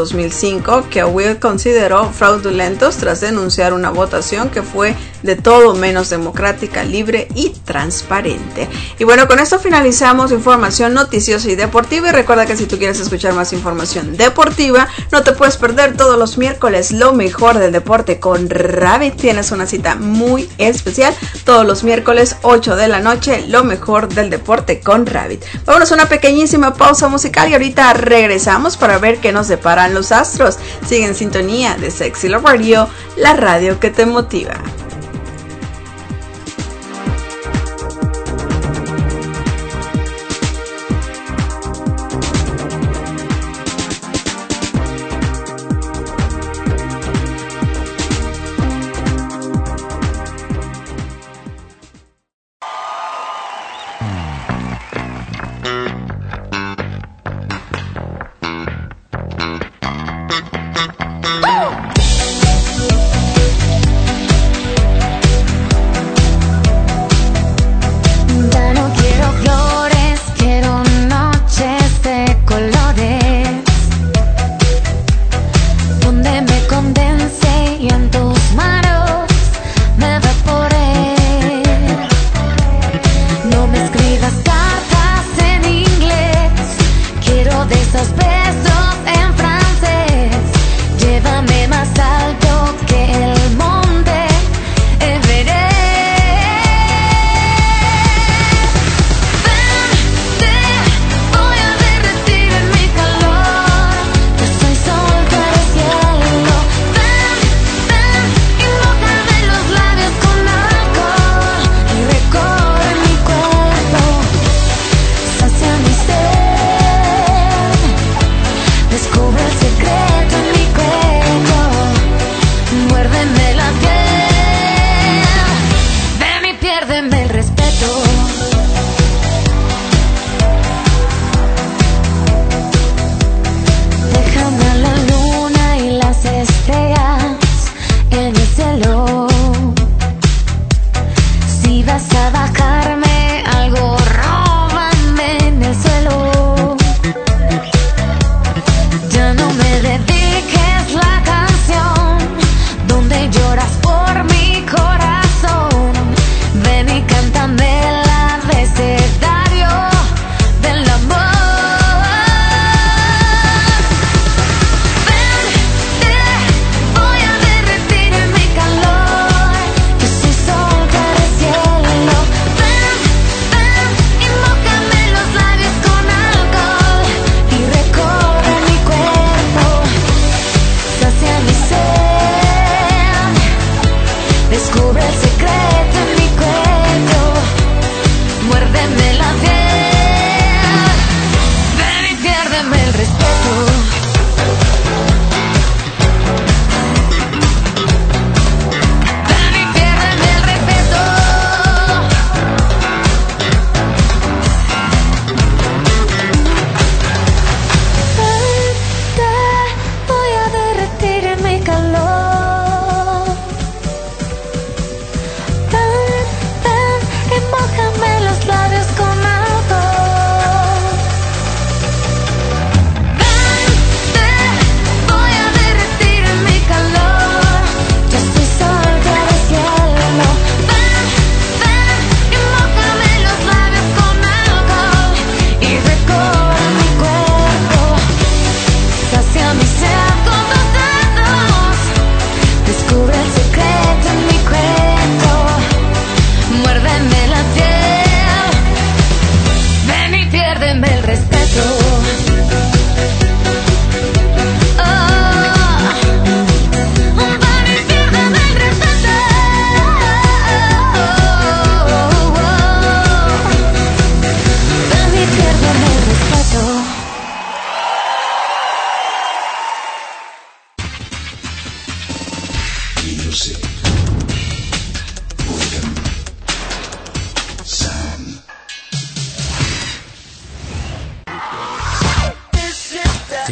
2005, que Weah consideró fraudulentos tras denunciar una votación que fue de todo menos democrática, libre y transparente. Y bueno, con esto finalizamos información noticiosa y deportiva. Y recuerda que si tú quieres escuchar más información deportiva, no te puedes perder todos los miércoles lo mejor del deporte con Rabbit. Tienes una cita muy especial todos los miércoles 8 de la noche, lo mejor del deporte con Rabbit. Vámonos a una pequeñísima pausa musical y ahorita regresamos para ver qué nos deparan los astros. Sigue en sintonía de Sexy Love Radio, la radio que te motiva. Con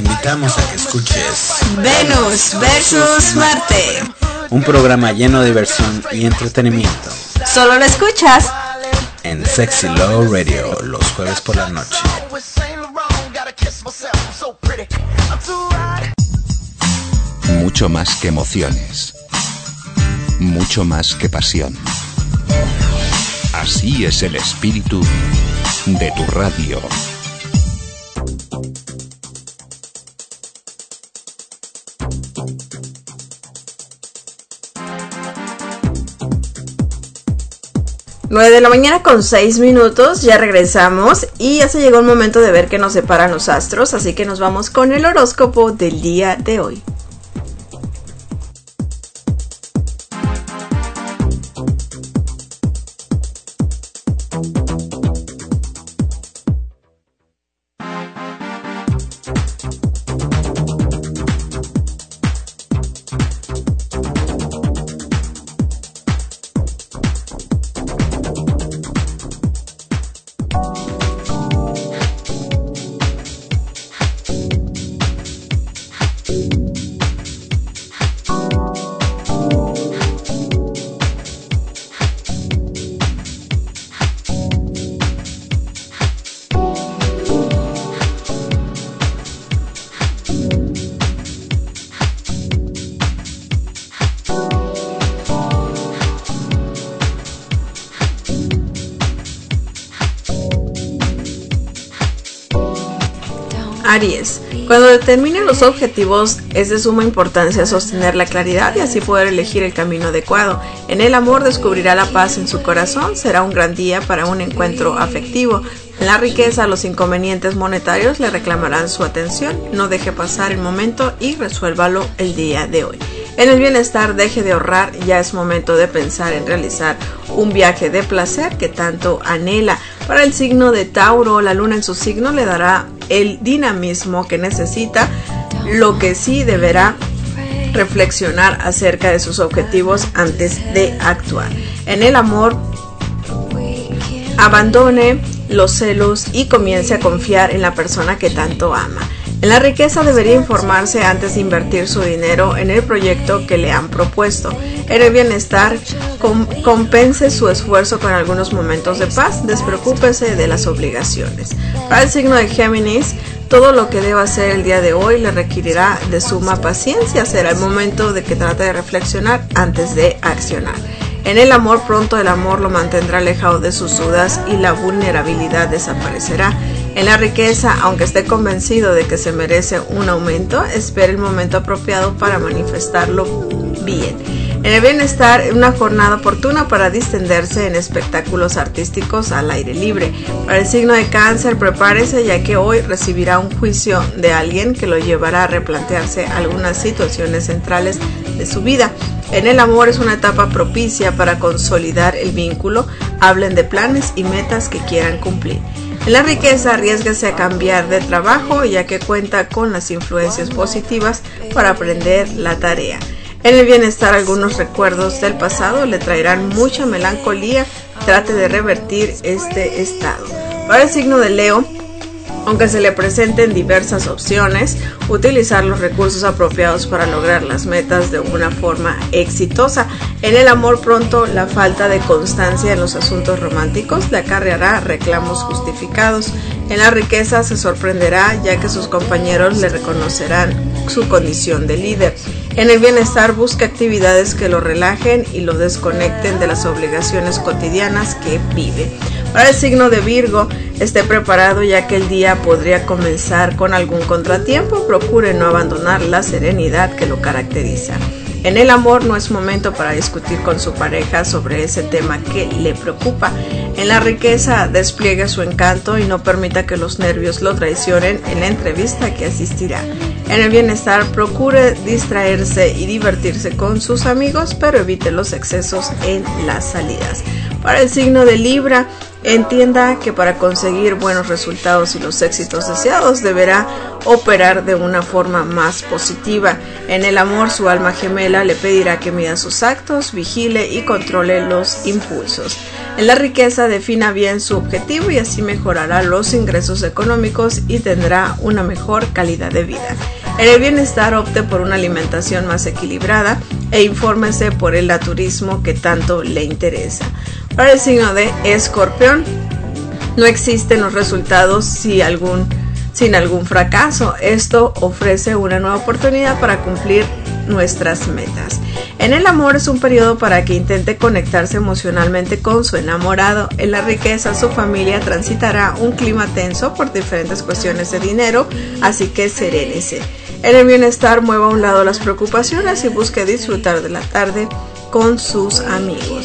invitamos a que escuches Venus versus Marte. Un programa lleno de diversión y entretenimiento. Solo lo escuchas en Sexy Love Radio los jueves por la noche. Mucho más que emociones. Mucho más que pasión. Así es el espíritu de tu radio. Nueve de la mañana con 6 minutos, ya regresamos y ya se llegó el momento de ver qué nos separan los astros, así que nos vamos con el horóscopo del día de hoy. Aries, cuando determinen los objetivos es de suma importancia sostener la claridad y así poder elegir el camino adecuado. En el amor descubrirá la paz en su corazón, será un gran día para un encuentro afectivo. En la riqueza, los inconvenientes monetarios le reclamarán su atención, no deje pasar el momento y resuélvalo el día de hoy. En el bienestar, deje de ahorrar, ya es momento de pensar en realizar un viaje de placer que tanto anhela. Para el signo de Tauro, la luna en su signo le dará el dinamismo que necesita, lo que sí deberá reflexionar acerca de sus objetivos antes de actuar. En el amor, abandone los celos y comience a confiar en la persona que tanto ama. En la riqueza debería informarse antes de invertir su dinero en el proyecto que le han propuesto. En el bienestar, compense su esfuerzo con algunos momentos de paz, despreocúpese de las obligaciones. Para el signo de Géminis, todo lo que deba hacer el día de hoy le requerirá de suma paciencia. Será el momento de que trate de reflexionar antes de accionar. En el amor, pronto el amor lo mantendrá alejado de sus dudas y la vulnerabilidad desaparecerá. En la riqueza, aunque esté convencido de que se merece un aumento, espere el momento apropiado para manifestarlo bien. En el bienestar, una jornada oportuna para distenderse en espectáculos artísticos al aire libre. Para el signo de Cáncer, prepárese ya que hoy recibirá un juicio de alguien que lo llevará a replantearse algunas situaciones centrales de su vida. En el amor es una etapa propicia para consolidar el vínculo. Hablen de planes y metas que quieran cumplir. En la riqueza, arriésguese a cambiar de trabajo ya que cuenta con las influencias positivas para aprender la tarea. En el bienestar, algunos recuerdos del pasado le traerán mucha melancolía. Trate de revertir este estado. Para el signo de Leo, aunque se le presenten diversas opciones, utilizar los recursos apropiados para lograr las metas de una forma exitosa. En el amor, pronto la falta de constancia en los asuntos románticos le acarreará reclamos justificados. En la riqueza se sorprenderá ya que sus compañeros le reconocerán su condición de líder. En el bienestar, busque actividades que lo relajen y lo desconecten de las obligaciones cotidianas que vive. Para el signo de Virgo, esté preparado ya que el día podría comenzar con algún contratiempo. Procure no abandonar la serenidad que lo caracteriza. En el amor, no es momento para discutir con su pareja sobre ese tema que le preocupa. En la riqueza, despliegue su encanto y no permita que los nervios lo traicionen en la entrevista que asistirá. En el bienestar, procure distraerse y divertirse con sus amigos, pero evite los excesos en las salidas. Para el signo de Libra, entienda que para conseguir buenos resultados y los éxitos deseados deberá operar de una forma más positiva. En el amor, su alma gemela le pedirá que mida sus actos, vigile y controle los impulsos. En la riqueza defina bien su objetivo y así mejorará los ingresos económicos y tendrá una mejor calidad de vida. En el bienestar opte por una alimentación más equilibrada e infórmese por el naturismo que tanto le interesa. Para el signo de Escorpión, no existen los resultados sin algún fracaso. Esto ofrece una nueva oportunidad para cumplir nuestras metas. En el amor es un periodo para que intente conectarse emocionalmente con su enamorado. En la riqueza, su familia transitará un clima tenso por diferentes cuestiones de dinero, así que serénese. En el bienestar, mueva a un lado las preocupaciones y busque disfrutar de la tarde con sus amigos.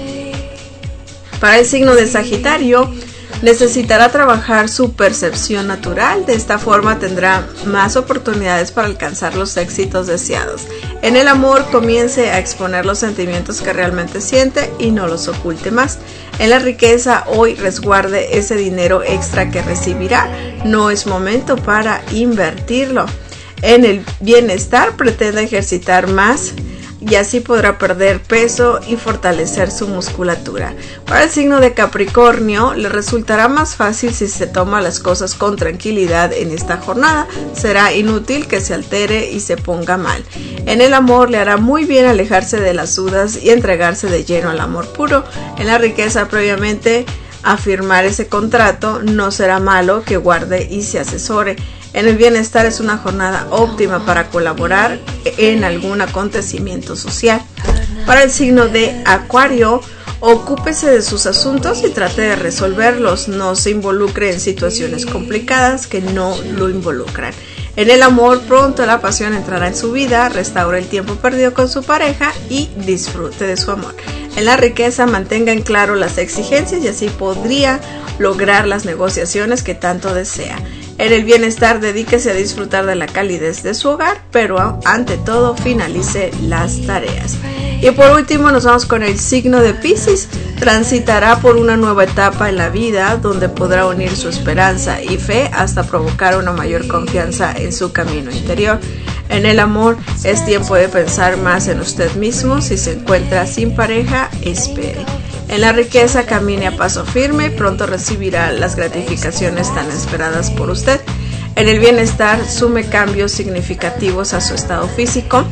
Para el signo de Sagitario, necesitará trabajar su percepción natural. De esta forma tendrá más oportunidades para alcanzar los éxitos deseados. En el amor, comience a exponer los sentimientos que realmente siente y no los oculte más. En la riqueza, hoy resguarde ese dinero extra que recibirá. No es momento para invertirlo. En el bienestar, pretenda ejercitar más y así podrá perder peso y fortalecer su musculatura. Para el signo de Capricornio, le resultará más fácil si se toma las cosas con tranquilidad en esta jornada. Será inútil que se altere y se ponga mal. En el amor, le hará muy bien alejarse de las dudas y entregarse de lleno al amor puro. En la riqueza, previamente a firmar ese contrato, no será malo que guarde y se asesore. En el bienestar, es una jornada óptima para colaborar en algún acontecimiento social. Para el signo de Acuario, ocúpese de sus asuntos y trate de resolverlos. No se involucre en situaciones complicadas que no lo involucran. En el amor, pronto la pasión entrará en su vida, restaure el tiempo perdido con su pareja y disfrute de su amor. En la riqueza, mantenga en claro las exigencias y así podría lograr las negociaciones que tanto desea. En el bienestar, dedíquese a disfrutar de la calidez de su hogar, pero ante todo finalice las tareas. Y por último nos vamos con el signo de Piscis. Transitará por una nueva etapa en la vida donde podrá unir su esperanza y fe hasta provocar una mayor confianza en su camino interior. En el amor, es tiempo de pensar más en usted mismo. Si se encuentra sin pareja, espere. En la riqueza, camine a paso firme y pronto recibirá las gratificaciones tan esperadas por usted. En el bienestar, sume cambios significativos a su estado físico,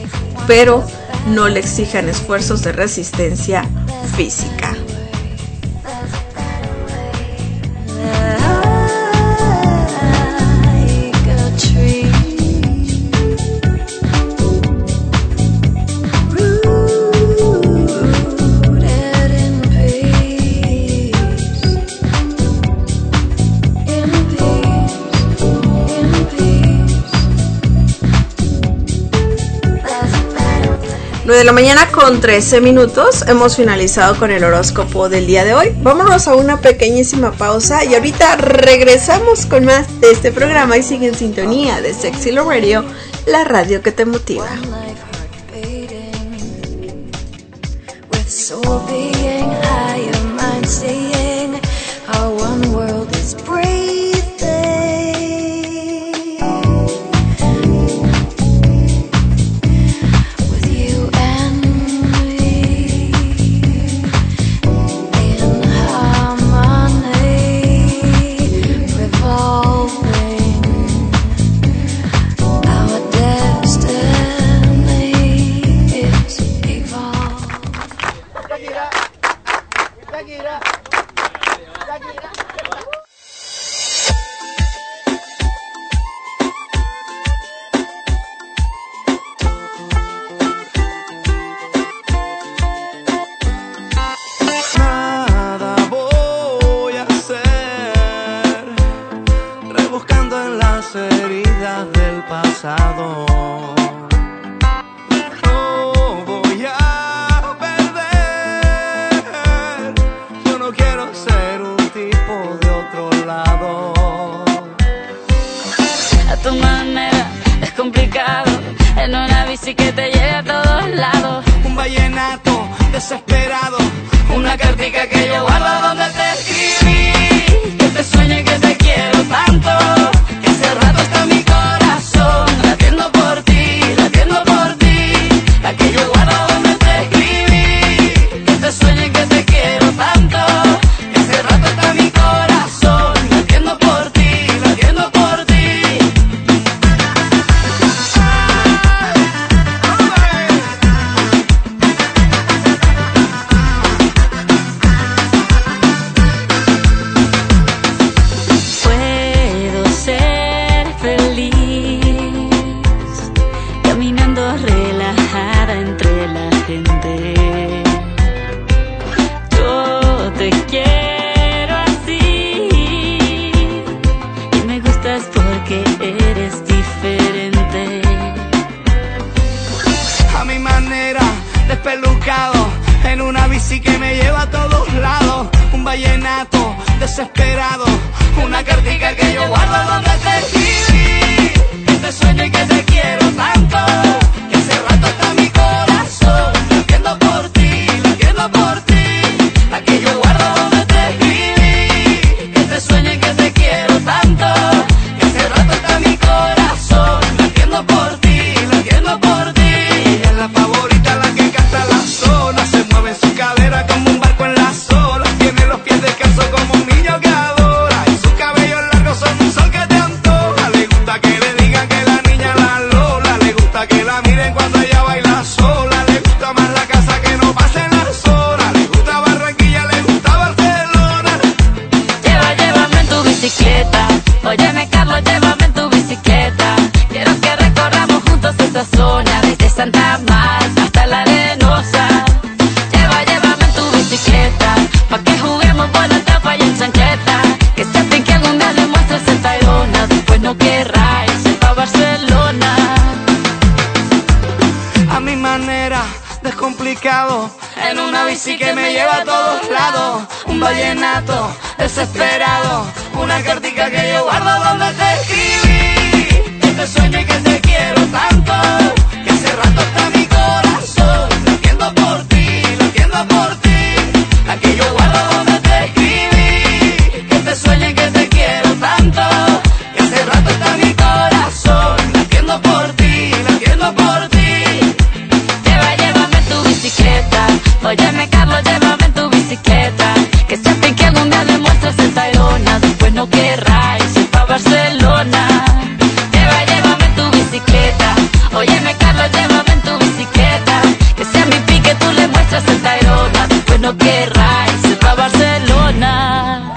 pero no le exijan esfuerzos de resistencia física. De la mañana con 13 minutos, hemos finalizado con el horóscopo del día de hoy. Vámonos a una pequeñísima pausa y ahorita regresamos con más de este programa y sigue en sintonía de Sexy Love Radio, la radio que te motiva. Que yo guardo donde te escribí, que te sueñe que te quiero tanto. desesperado, una cartica que yo guardo donde te escribí, que te sueño y que te quiero tanto, que hace rato está mi corazón latiendo por ti, la que yo guardo donde te escribí, que te sueño y que te quiero tanto, que hace rato está mi corazón latiendo por ti. Ella es la favorita, la que canta la zona, se mueve en su cadera como un barco en las olas, tiene los pies descalzos como un niño que adora, y sus cabellos largos son un sol que te antoja. Le gusta que le digan que la niña es la Lola, le gusta que la miren cuando ella baila sola, le gusta más la casa que no pasen las horas, le gusta Barranquilla, le gusta Barcelona. Llévame en tu bicicleta, óyeme Carlos, llévame en tu bicicleta, quiero que recorramos juntos esta zona, desde Santa Marta hasta la Arenosa. Llévame en tu bicicleta, pa' que juguemos por la tapa y en chancleta, que sienten que algún día le muestres el Tayrona, después no querrá irse pa' Barcelona. A mi manera, descomplicado, en una bici que me lleva a todos lados, un vallenato desesperado, una cartica que yo guardo donde te escribí, que te sueño y que te quiero tanto, que hace rato está mi corazón latiendo por ti, la que yo guardo donde te escribí, que te sueño y que te quiero tanto, que hace rato está mi corazón latiendo por ti. Llévame en tu bicicleta, óyeme Carlos, llévame en tu bicicleta, que sienten que algún día le muestres el Tayrona, después no querrá irse pa' Barcelona. Llévame en tu bicicleta, óyeme Carlos, llévame en tu bicicleta, que sea mi pique tú le muestras el Tayrona, después no querrá irse pa' Barcelona.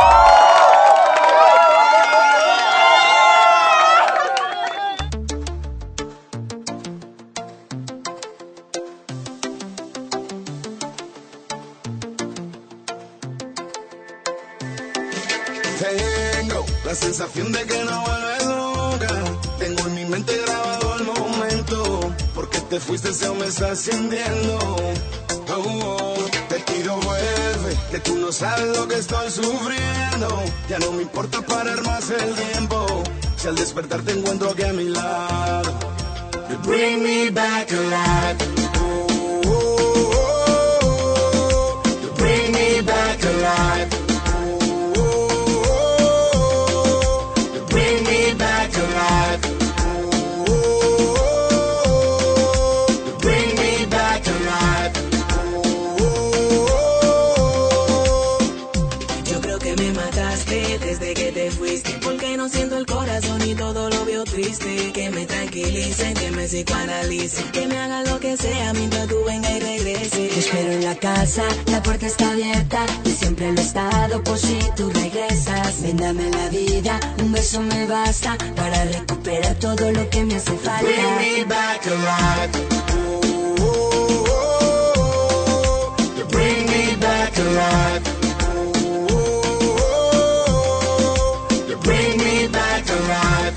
Tengo la sensación de que no vuelves nunca. Tengo en mi mente grabado el momento. Porque te fuiste, se me está ascendiendo. Te pido vuelve, que tú no sabes lo que estoy sufriendo. Ya no me importa parar más el tiempo. Si al despertar te encuentro aquí a mi lado. You bring me back alive. You bring me back alive. Triste, que me tranquilicen, que me psicoanalicen, que me hagan lo que sea mientras tú venga y regrese. Te espero en la casa, la puerta está abierta y siempre lo he estado por si tú regresas. Ven, dame la vida, un beso me basta para recuperar todo lo que me hace falta. Bring me back alive. You bring me back alive. You bring me back alive.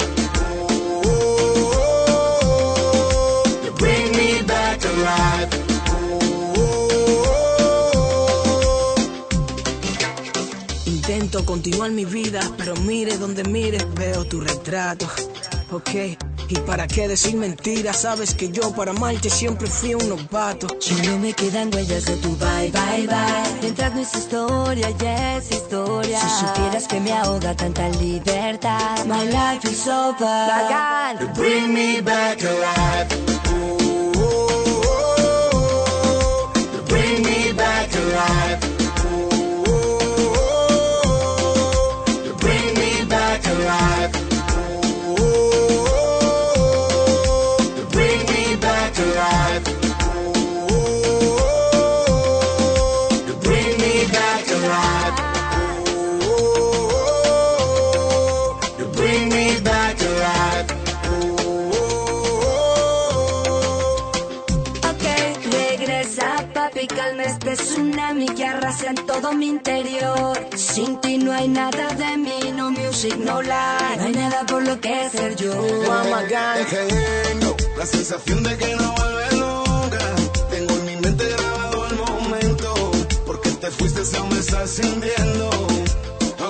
Intento continuar mi vida, pero mire donde mire, veo tu retrato. Ok, ¿y para qué decir mentiras? Sabes que yo para amarte siempre fui un novato. Solo me quedan huellas de tu bye, bye, bye. Mientras no es historia, ya es historia. Si supieras que me ahoga tanta libertad. My life is over. Bacán. You bring me back alive. You bring me back alive. You bring me back alive. You bring me back alive. You bring me back alive. You bring me back alive. Ok, regresa papi, calma este tsunami que arrasa en todo mi interior. Sin ti no hay nada de mí, no music, no life. No hay nada por lo que ser yo. Tengo la sensación de que no vuelves nunca. Tengo en mi mente grabado el momento. Porque te fuiste, se me está sintiendo.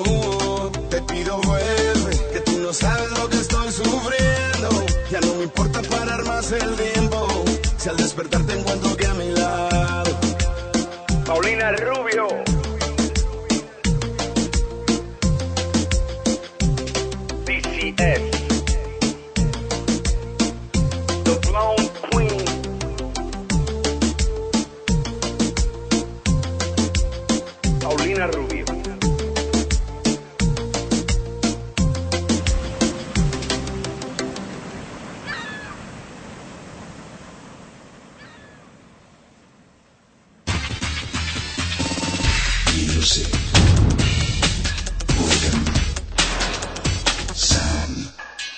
Paulina Rubio. Music. Rhythm. Sound.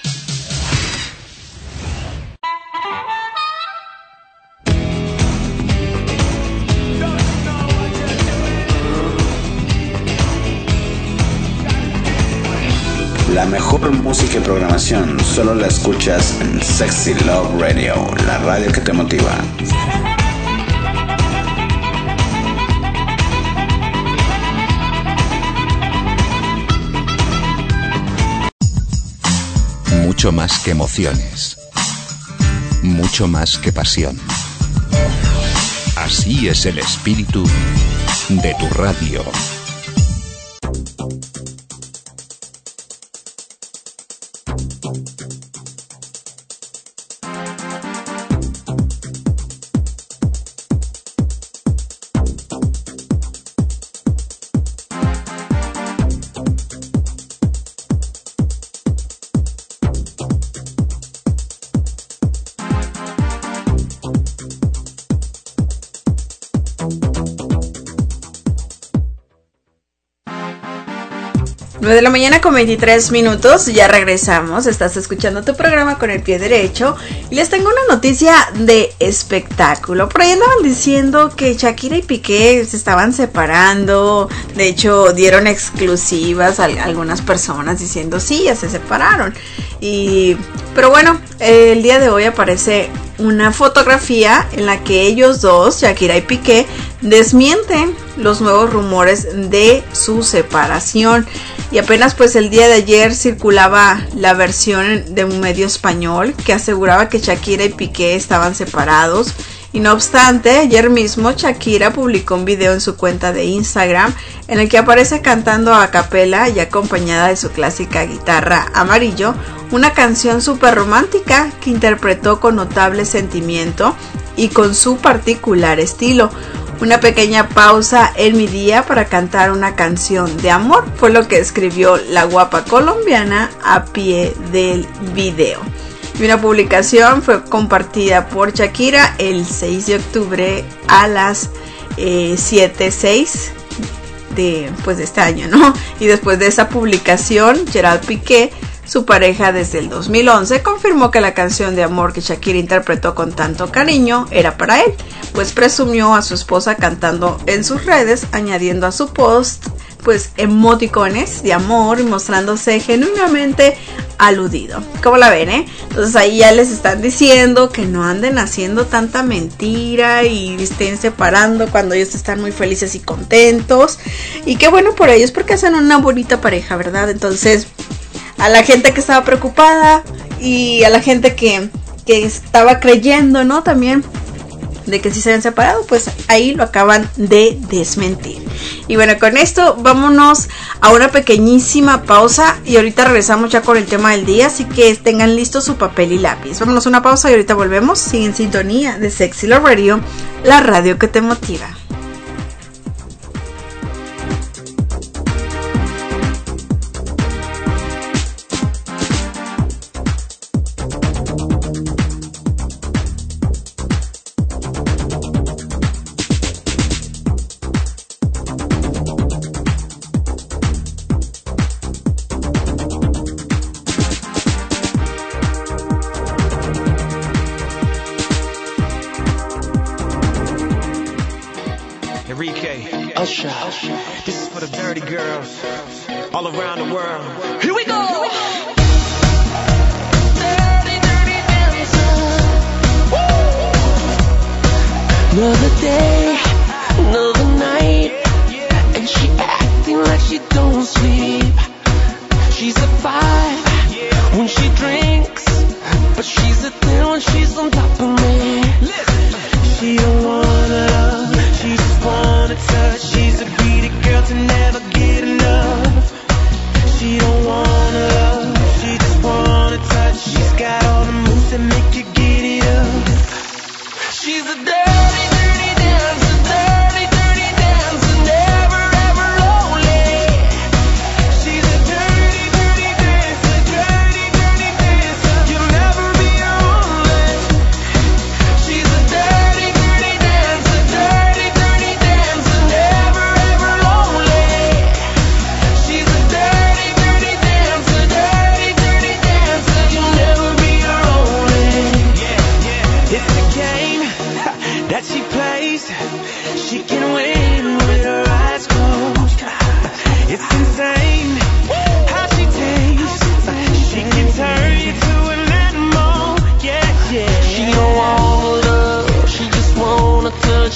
La mejor música y programación solo la escuchas en Sexy Love Radio, la radio que te motiva. Mucho más que emociones. Mucho más que pasión. Así es el espíritu de tu radio. De la mañana con 23 minutos, ya regresamos, estás escuchando tu programa con el pie derecho y les tengo una noticia de espectáculo. Por ahí andaban diciendo que Shakira y Piqué se estaban separando, de hecho dieron exclusivas a algunas personas diciendo sí, ya se separaron. Pero bueno, el día de hoy aparece una fotografía en la que ellos dos, Shakira y Piqué, desmienten los nuevos rumores de su separación. Y apenas pues el día de ayer circulaba la versión de un medio español que aseguraba que Shakira y Piqué estaban separados. Y no obstante, ayer mismo Shakira publicó un video en su cuenta de Instagram en el que aparece cantando a capela y acompañada de su clásica guitarra amarillo, una canción súper romántica que interpretó con notable sentimiento y con su particular estilo. Una pequeña pausa en mi día para cantar una canción de amor, fue lo que escribió la guapa colombiana a pie del video. Y una publicación fue compartida por Shakira el 6 de octubre a las 7:06 de este año, ¿no? Y después de esa publicación, Gerard Piqué, su pareja desde el 2011, confirmó que la canción de amor que Shakira interpretó con tanto cariño era para él, pues presumió a su esposa cantando en sus redes, añadiendo a su post pues emoticones de amor y mostrándose genuinamente aludido. ¿Cómo la ven, Entonces ahí ya les están diciendo que no anden haciendo tanta mentira y estén separando cuando ellos están muy felices y contentos. Y qué bueno por ellos porque hacen una bonita pareja, ¿verdad? Entonces, a la gente que estaba preocupada y a la gente que estaba creyendo, ¿no? También de que sí se habían separado, pues ahí lo acaban de desmentir. Y bueno, con esto vámonos a una pequeñísima pausa y ahorita regresamos ya con el tema del día, así que tengan listo su papel y lápiz. Vámonos a una pausa y ahorita volvemos. Sigue en sintonía de Sexy Love Radio, la radio que te motiva. This is for the dirty girls all around the world. Here we go! Dirty, dirty dancer. Woo! Another day, another night, and she acting like she don't sleep. She's a 5 when she drinks, but she's a 10 when she's on top of me. She don't wanna love, she just wanna touch. She's a greedy girl to never get enough. She don't wanna love, she just wanna touch. She's got all the moves that make you get it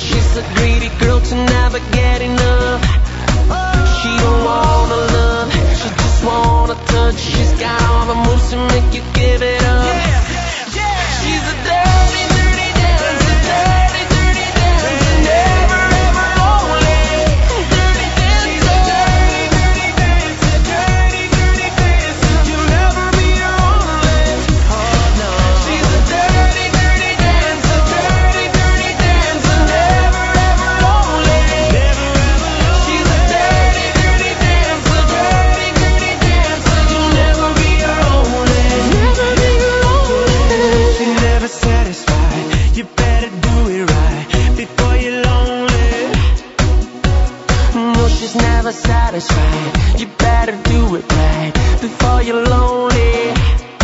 She's a greedy girl to never get enough. She don't wanna love, she just wanna touch. She's got all the moves to make you give it up. She's a dirty, dirty dancer, dirty, dirty dancer, never ever lonely. Dirty dancer, she's a dirty, dirty dancer, dirty, dirty dancer. You'll never be lonely. Oh no. She's a dirty, dirty dancer, dirty, dirty dancer, never ever lonely. Never ever lonely. She's a dirty, dirty dancer, dirty, dirty dancer. You'll never be lonely. Never be lonely. She's never satisfied. You better do it right before you're lonely. No, she's never satisfied. You better do it right before you're lonely.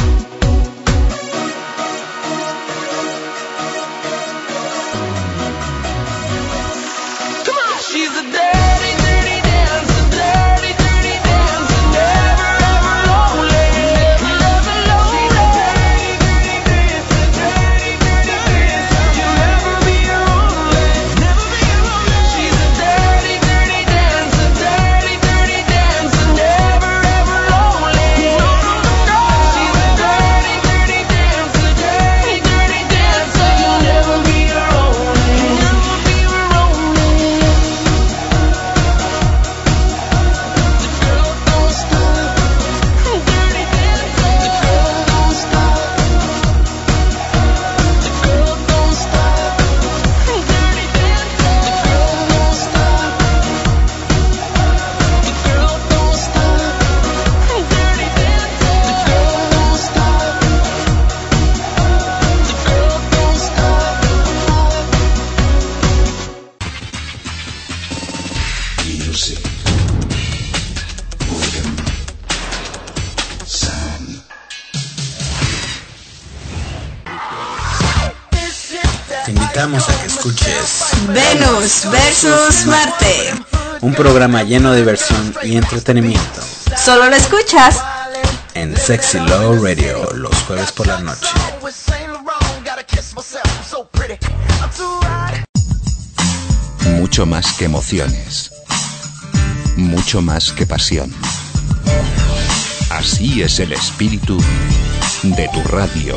Come on! She's a dirty, dirty dancer, dirty, dirty dancer, never ever lonely. Never ever lonely. She's a dirty, dirty dancer, dirty, dirty dancer. You'll never be lonely. Never be lonely. She's a dirty, dirty dancer, dirty, dirty dancer, never ever lonely. No, no, no, no. She's a dirty, dirty dancer, dirty, dirty dancer. You'll never be lonely. Never be lonely. The girl don't stop. Dirty dancer. The girl don't stop. The girl don't stop. Dirty dancer. The girl don't stop. The girl don't stop. Dirty dancer. The girl don't stop. The girl don't stop. Music. Rhythm. Sound. Te invitamos a que escuches Venus versus Marte. un programa lleno de diversión y entretenimiento Solo lo escuchas en Sexy Love Radio los jueves por la noche. Mucho más que emociones. Mucho más que pasión. Así es el espíritu de tu radio.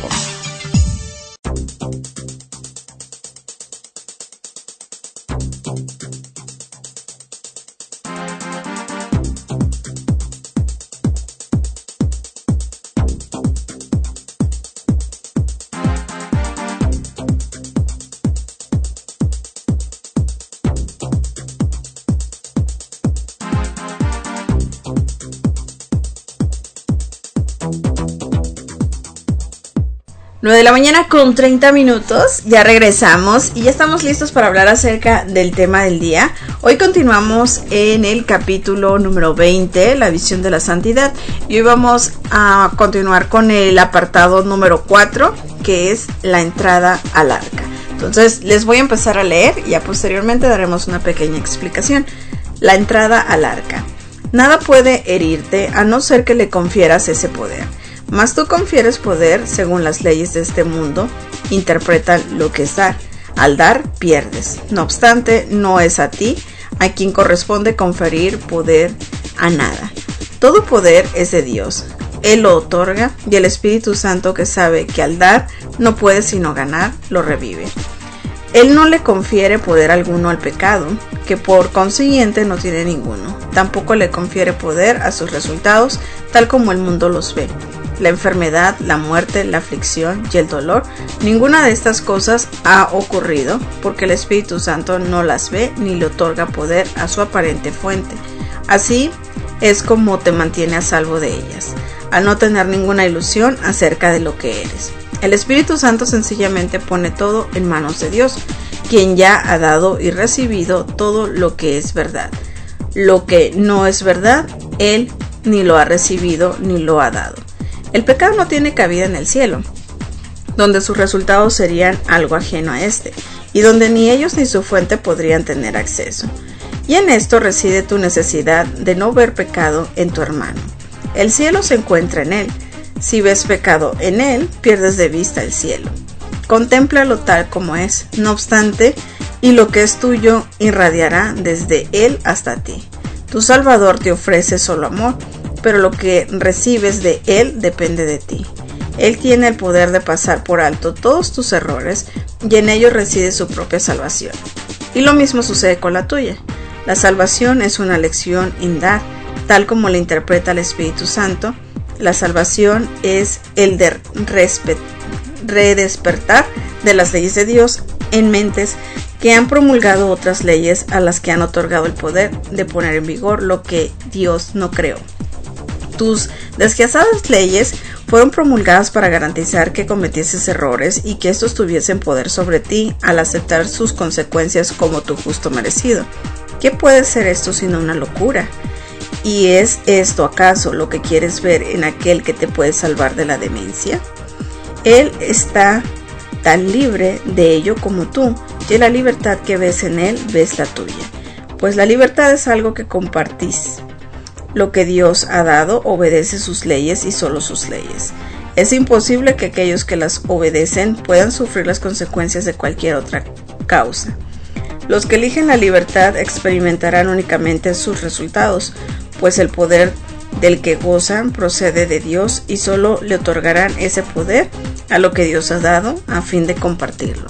Nueve de la mañana con 30 minutos, ya regresamos y ya estamos listos para hablar acerca del tema del día. Hoy continuamos en el capítulo número 20, la visión de la santidad, y hoy vamos a continuar con el apartado número 4, que es la entrada al arca. Entonces les voy a empezar a leer y ya posteriormente daremos una pequeña explicación. La entrada al arca. Nada puede herirte a no ser que le confieras ese poder. Mas tú confieres poder según las leyes de este mundo, interpretan lo que es dar. Al dar, pierdes. No obstante, no es a ti a quien corresponde conferir poder a nada. Todo poder es de Dios. Él lo otorga y el Espíritu Santo, que sabe que al dar no puede sino ganar, lo revive. Él no le confiere poder alguno al pecado, que por consiguiente no tiene ninguno. Tampoco le confiere poder a sus resultados, tal como el mundo los ve. La enfermedad, la muerte, la aflicción y el dolor, ninguna de estas cosas ha ocurrido, porque el Espíritu Santo no las ve ni le otorga poder a su aparente fuente. Así es como te mantiene a salvo de ellas, al no tener ninguna ilusión acerca de lo que eres. El Espíritu Santo sencillamente pone todo en manos de Dios, quien ya ha dado y recibido todo lo que es verdad. Lo que no es verdad, Él ni lo ha recibido ni lo ha dado. El pecado no tiene cabida en el cielo, donde sus resultados serían algo ajeno a este, y donde ni ellos ni su fuente podrían tener acceso. Y en esto reside tu necesidad de no ver pecado en tu hermano. El cielo se encuentra en él. Si ves pecado en él, pierdes de vista el cielo. Contémplalo tal como es. No obstante, y lo que es tuyo irradiará desde Él hasta ti. Tu Salvador te ofrece solo amor, pero lo que recibes de Él depende de ti. Él tiene el poder de pasar por alto todos tus errores y en ellos reside su propia salvación. Y lo mismo sucede con la tuya. La salvación es una lección in dar, tal como la interpreta el Espíritu Santo. La salvación es el de redespertar de las leyes de Dios en mentes que han promulgado otras leyes a las que han otorgado el poder de poner en vigor lo que Dios no creó. Tus desgastadas leyes fueron promulgadas para garantizar que cometieses errores y que estos tuviesen poder sobre ti al aceptar sus consecuencias como tu justo merecido. ¿Qué puede ser esto sino una locura? ¿Y es esto acaso lo que quieres ver en aquel que te puede salvar de la demencia? Él está tan libre de ello como tú, y la libertad que ves en él ves la tuya, pues la libertad es algo que compartís. Lo que Dios ha dado obedece sus leyes y solo sus leyes. Es imposible que aquellos que las obedecen puedan sufrir las consecuencias de cualquier otra causa. Los que eligen la libertad experimentarán únicamente sus resultados, pues el poder del que gozan procede de Dios y solo le otorgarán ese poder a lo que Dios ha dado al fin de compartirlo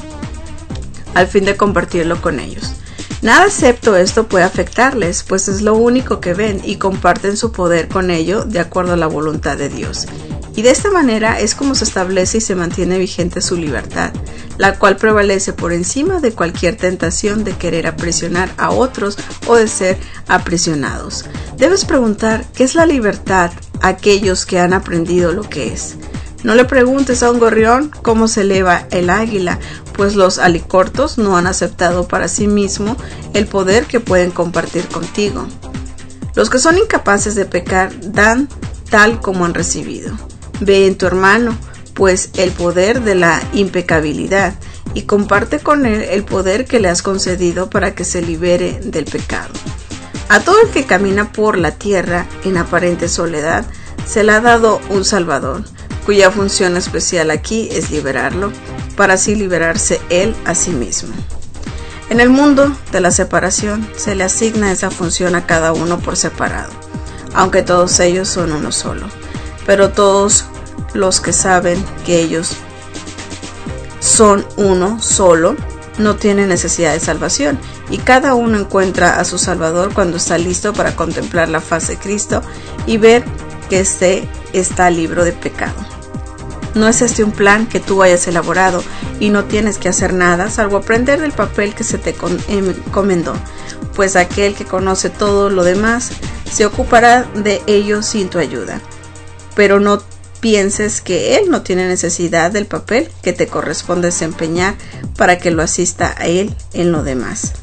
con ellos. Nada excepto esto puede afectarles, pues es lo único que ven y comparten su poder con ello de acuerdo a la voluntad de Dios. Y de esta manera es como se establece y se mantiene vigente su libertad, la cual prevalece por encima de cualquier tentación de querer aprisionar a otros o de ser aprisionados. Debes preguntar, ¿qué es la libertad a aquellos que han aprendido lo que es? No le preguntes a un gorrión cómo se eleva el águila, pues los alicortos no han aceptado para sí mismo el poder que pueden compartir contigo. Los que son incapaces de pecar dan tal como han recibido. Ve en tu hermano, pues el poder de la impecabilidad, y comparte con él el poder que le has concedido para que se libere del pecado. A todo el que camina por la tierra en aparente soledad, se le ha dado un Salvador, cuya función especial aquí es liberarlo, para así liberarse él a sí mismo. En el mundo de la separación se le asigna esa función a cada uno por separado, aunque todos ellos son uno solo. Pero todos los que saben que ellos son uno solo no tienen necesidad de salvación, y cada uno encuentra a su Salvador cuando está listo para contemplar la faz de Cristo y ver que éste está libre de pecado. No es este un plan que tú hayas elaborado y no tienes que hacer nada salvo aprender del papel que se te encomendó, pues aquel que conoce todo lo demás se ocupará de ello sin tu ayuda. Pero no pienses que él no tiene necesidad del papel que te corresponde desempeñar para que lo asista a él en lo demás.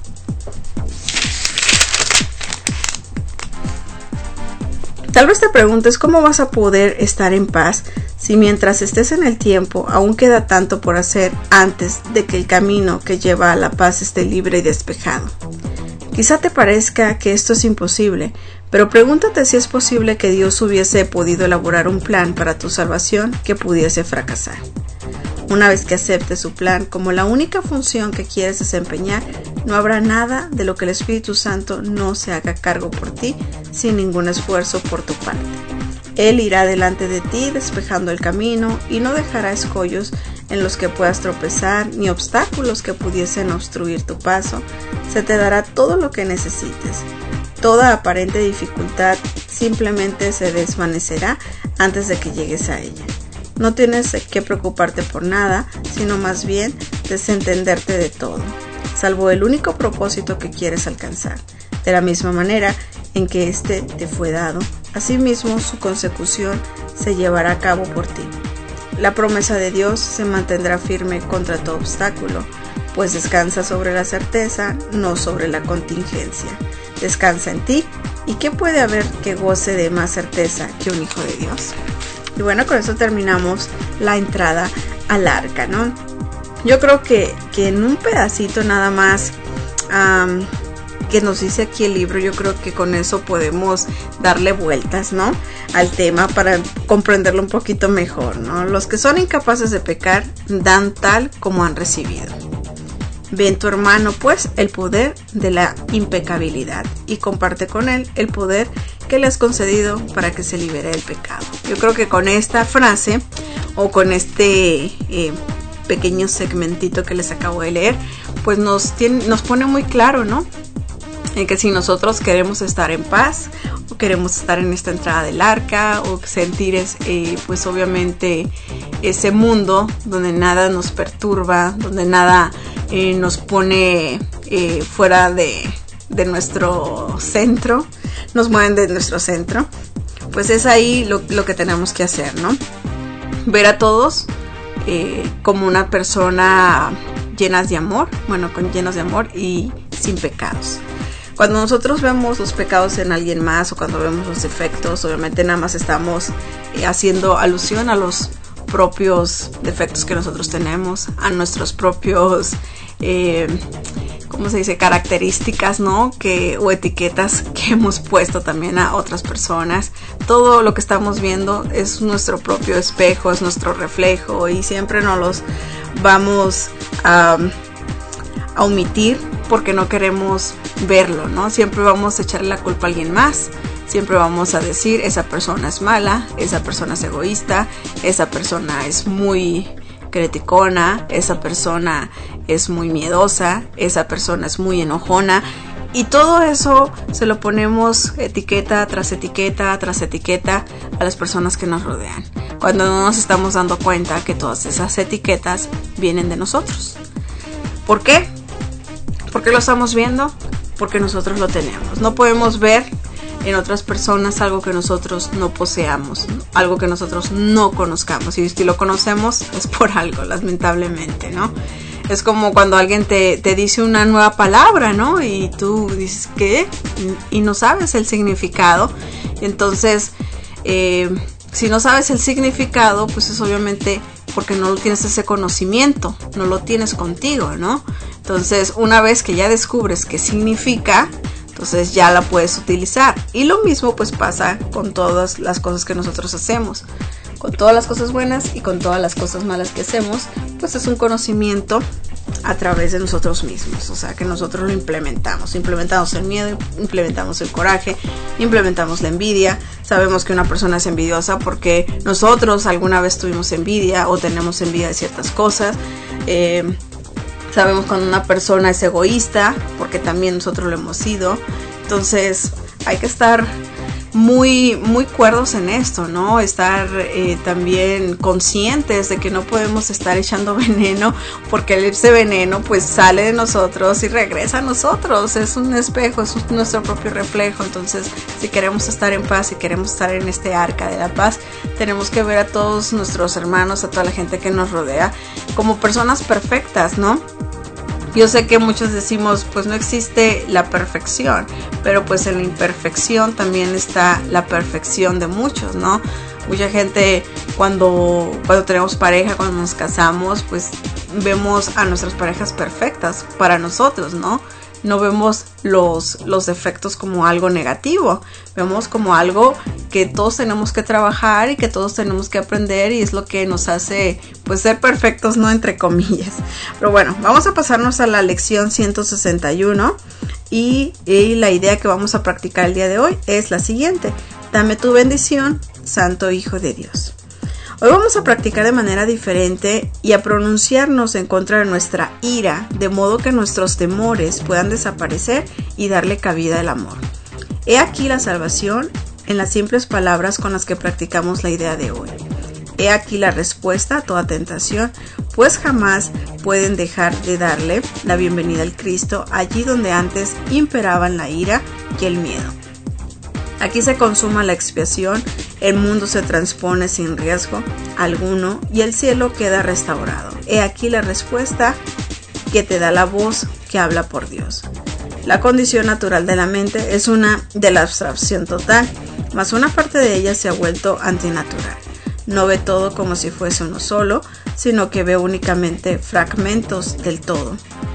Tal vez te preguntes cómo vas a poder estar en paz si mientras estés en el tiempo aún queda tanto por hacer antes de que el camino que lleva a la paz esté libre y despejado. Quizá te parezca que esto es imposible, pero pregúntate si es posible que Dios hubiese podido elaborar un plan para tu salvación que pudiese fracasar. Una vez que aceptes su plan como la única función que quieres desempeñar, no habrá nada de lo que el Espíritu Santo no se haga cargo por ti sin ningún esfuerzo por tu parte. Él irá delante de ti despejando el camino y no dejará escollos en los que puedas tropezar ni obstáculos que pudiesen obstruir tu paso. Se te dará todo lo que necesites. Toda aparente dificultad simplemente se desvanecerá antes de que llegues a ella. No tienes que preocuparte por nada, sino más bien desentenderte de todo, salvo el único propósito que quieres alcanzar. De la misma manera en que éste te fue dado, asimismo su consecución se llevará a cabo por ti. La promesa de Dios se mantendrá firme contra todo obstáculo, pues descansa sobre la certeza, no sobre la contingencia. Descansa en ti, ¿y qué puede haber que goce de más certeza que un hijo de Dios? Y bueno, con eso terminamos la entrada al arca, ¿no? Yo creo que en un pedacito nada más que nos dice aquí el libro, yo creo que con eso podemos darle vueltas, ¿no?, al tema para comprenderlo un poquito mejor, ¿no? Los que son incapaces de pecar dan tal como han recibido. Ve en tu hermano pues el poder de la impecabilidad y comparte con él el poder que le has concedido para que se libere del pecado. Yo creo que con esta frase o con este pequeño segmentito que les acabo de leer, pues nos pone muy claro, ¿no? En que si nosotros queremos estar en paz o queremos estar en esta entrada del arca o sentir pues obviamente ese mundo donde nada nos perturba, donde nada nos pone fuera de nuestro centro, nos mueven de nuestro centro, pues es ahí lo que tenemos que hacer, ¿no? Ver a todos como una persona llenas de amor y sin pecados. Cuando nosotros vemos los pecados en alguien más o cuando vemos los defectos, obviamente nada más estamos haciendo alusión a los propios defectos que nosotros tenemos, a nuestros propios, ¿cómo se dice? Características, ¿no? O etiquetas que hemos puesto también a otras personas. Todo lo que estamos viendo es nuestro propio espejo, es nuestro reflejo y siempre nos los vamos a omitir porque no queremos verlo, ¿no? Siempre vamos a echarle la culpa a alguien más. Siempre vamos a decir, esa persona es mala, esa persona es egoísta, esa persona es muy criticona, esa persona es muy miedosa, esa persona es muy enojona. Y todo eso se lo ponemos etiqueta tras etiqueta tras etiqueta a las personas que nos rodean, cuando no nos estamos dando cuenta que todas esas etiquetas vienen de nosotros. ¿Por qué? ¿Por qué lo estamos viendo? Porque nosotros lo tenemos. No podemos ver en otras personas algo que nosotros no poseamos, algo que nosotros no conozcamos. Y si lo conocemos es por algo, lamentablemente, ¿no? Es como cuando alguien te dice una nueva palabra, ¿no? Y tú dices, ¿qué? Y no sabes el significado. Entonces, si no sabes el significado, pues es obviamente porque no tienes ese conocimiento, no lo tienes contigo, ¿no? Entonces, una vez que ya descubres qué significa, entonces ya la puedes utilizar. Y lo mismo pues pasa con todas las cosas que nosotros hacemos. Con todas las cosas buenas y con todas las cosas malas que hacemos, pues es un conocimiento a través de nosotros mismos. O sea, que nosotros lo implementamos. Implementamos el miedo, implementamos el coraje, implementamos la envidia. Sabemos que una persona es envidiosa porque nosotros alguna vez tuvimos envidia o tenemos envidia de ciertas cosas. Sabemos cuando una persona es egoísta porque también nosotros lo hemos sido. Entonces hay que estar muy cuerdos en esto, ¿no? Estar también conscientes de que no podemos estar echando veneno, porque ese veneno pues sale de nosotros y regresa a nosotros. Es un espejo, es nuestro propio reflejo. Entonces, si queremos estar en paz, si queremos estar en este arca de la paz, tenemos que ver a todos nuestros hermanos, a toda la gente que nos rodea, como personas perfectas, ¿no? Yo sé que muchos decimos, pues no existe la perfección, pero pues en la imperfección también está la perfección de muchos, ¿no? Mucha gente cuando tenemos pareja, cuando nos casamos, pues vemos a nuestras parejas perfectas para nosotros, ¿no? No vemos los defectos como algo negativo, vemos como algo que todos tenemos que trabajar y que todos tenemos que aprender, y es lo que nos hace pues ser perfectos, ¿no? Entre comillas. Pero bueno, vamos a pasarnos a la lección 161 y la idea que vamos a practicar el día de hoy es la siguiente: dame tu bendición, Santo Hijo de Dios. Hoy vamos a practicar de manera diferente y a pronunciarnos en contra de nuestra ira, de modo que nuestros temores puedan desaparecer y darle cabida al amor. He aquí la salvación en las simples palabras con las que practicamos la idea de hoy. He aquí la respuesta a toda tentación, pues jamás pueden dejar de darle la bienvenida al Cristo allí donde antes imperaban la ira y el miedo. Aquí se consuma la expiación, el mundo se transpone sin riesgo alguno y el cielo queda restaurado. He aquí la respuesta que te da la voz que habla por Dios. La condición natural de la mente es una de la abstracción total, mas una parte de ella se ha vuelto antinatural. No ve todo como si fuese uno solo, sino que ve únicamente fragmentos del todo.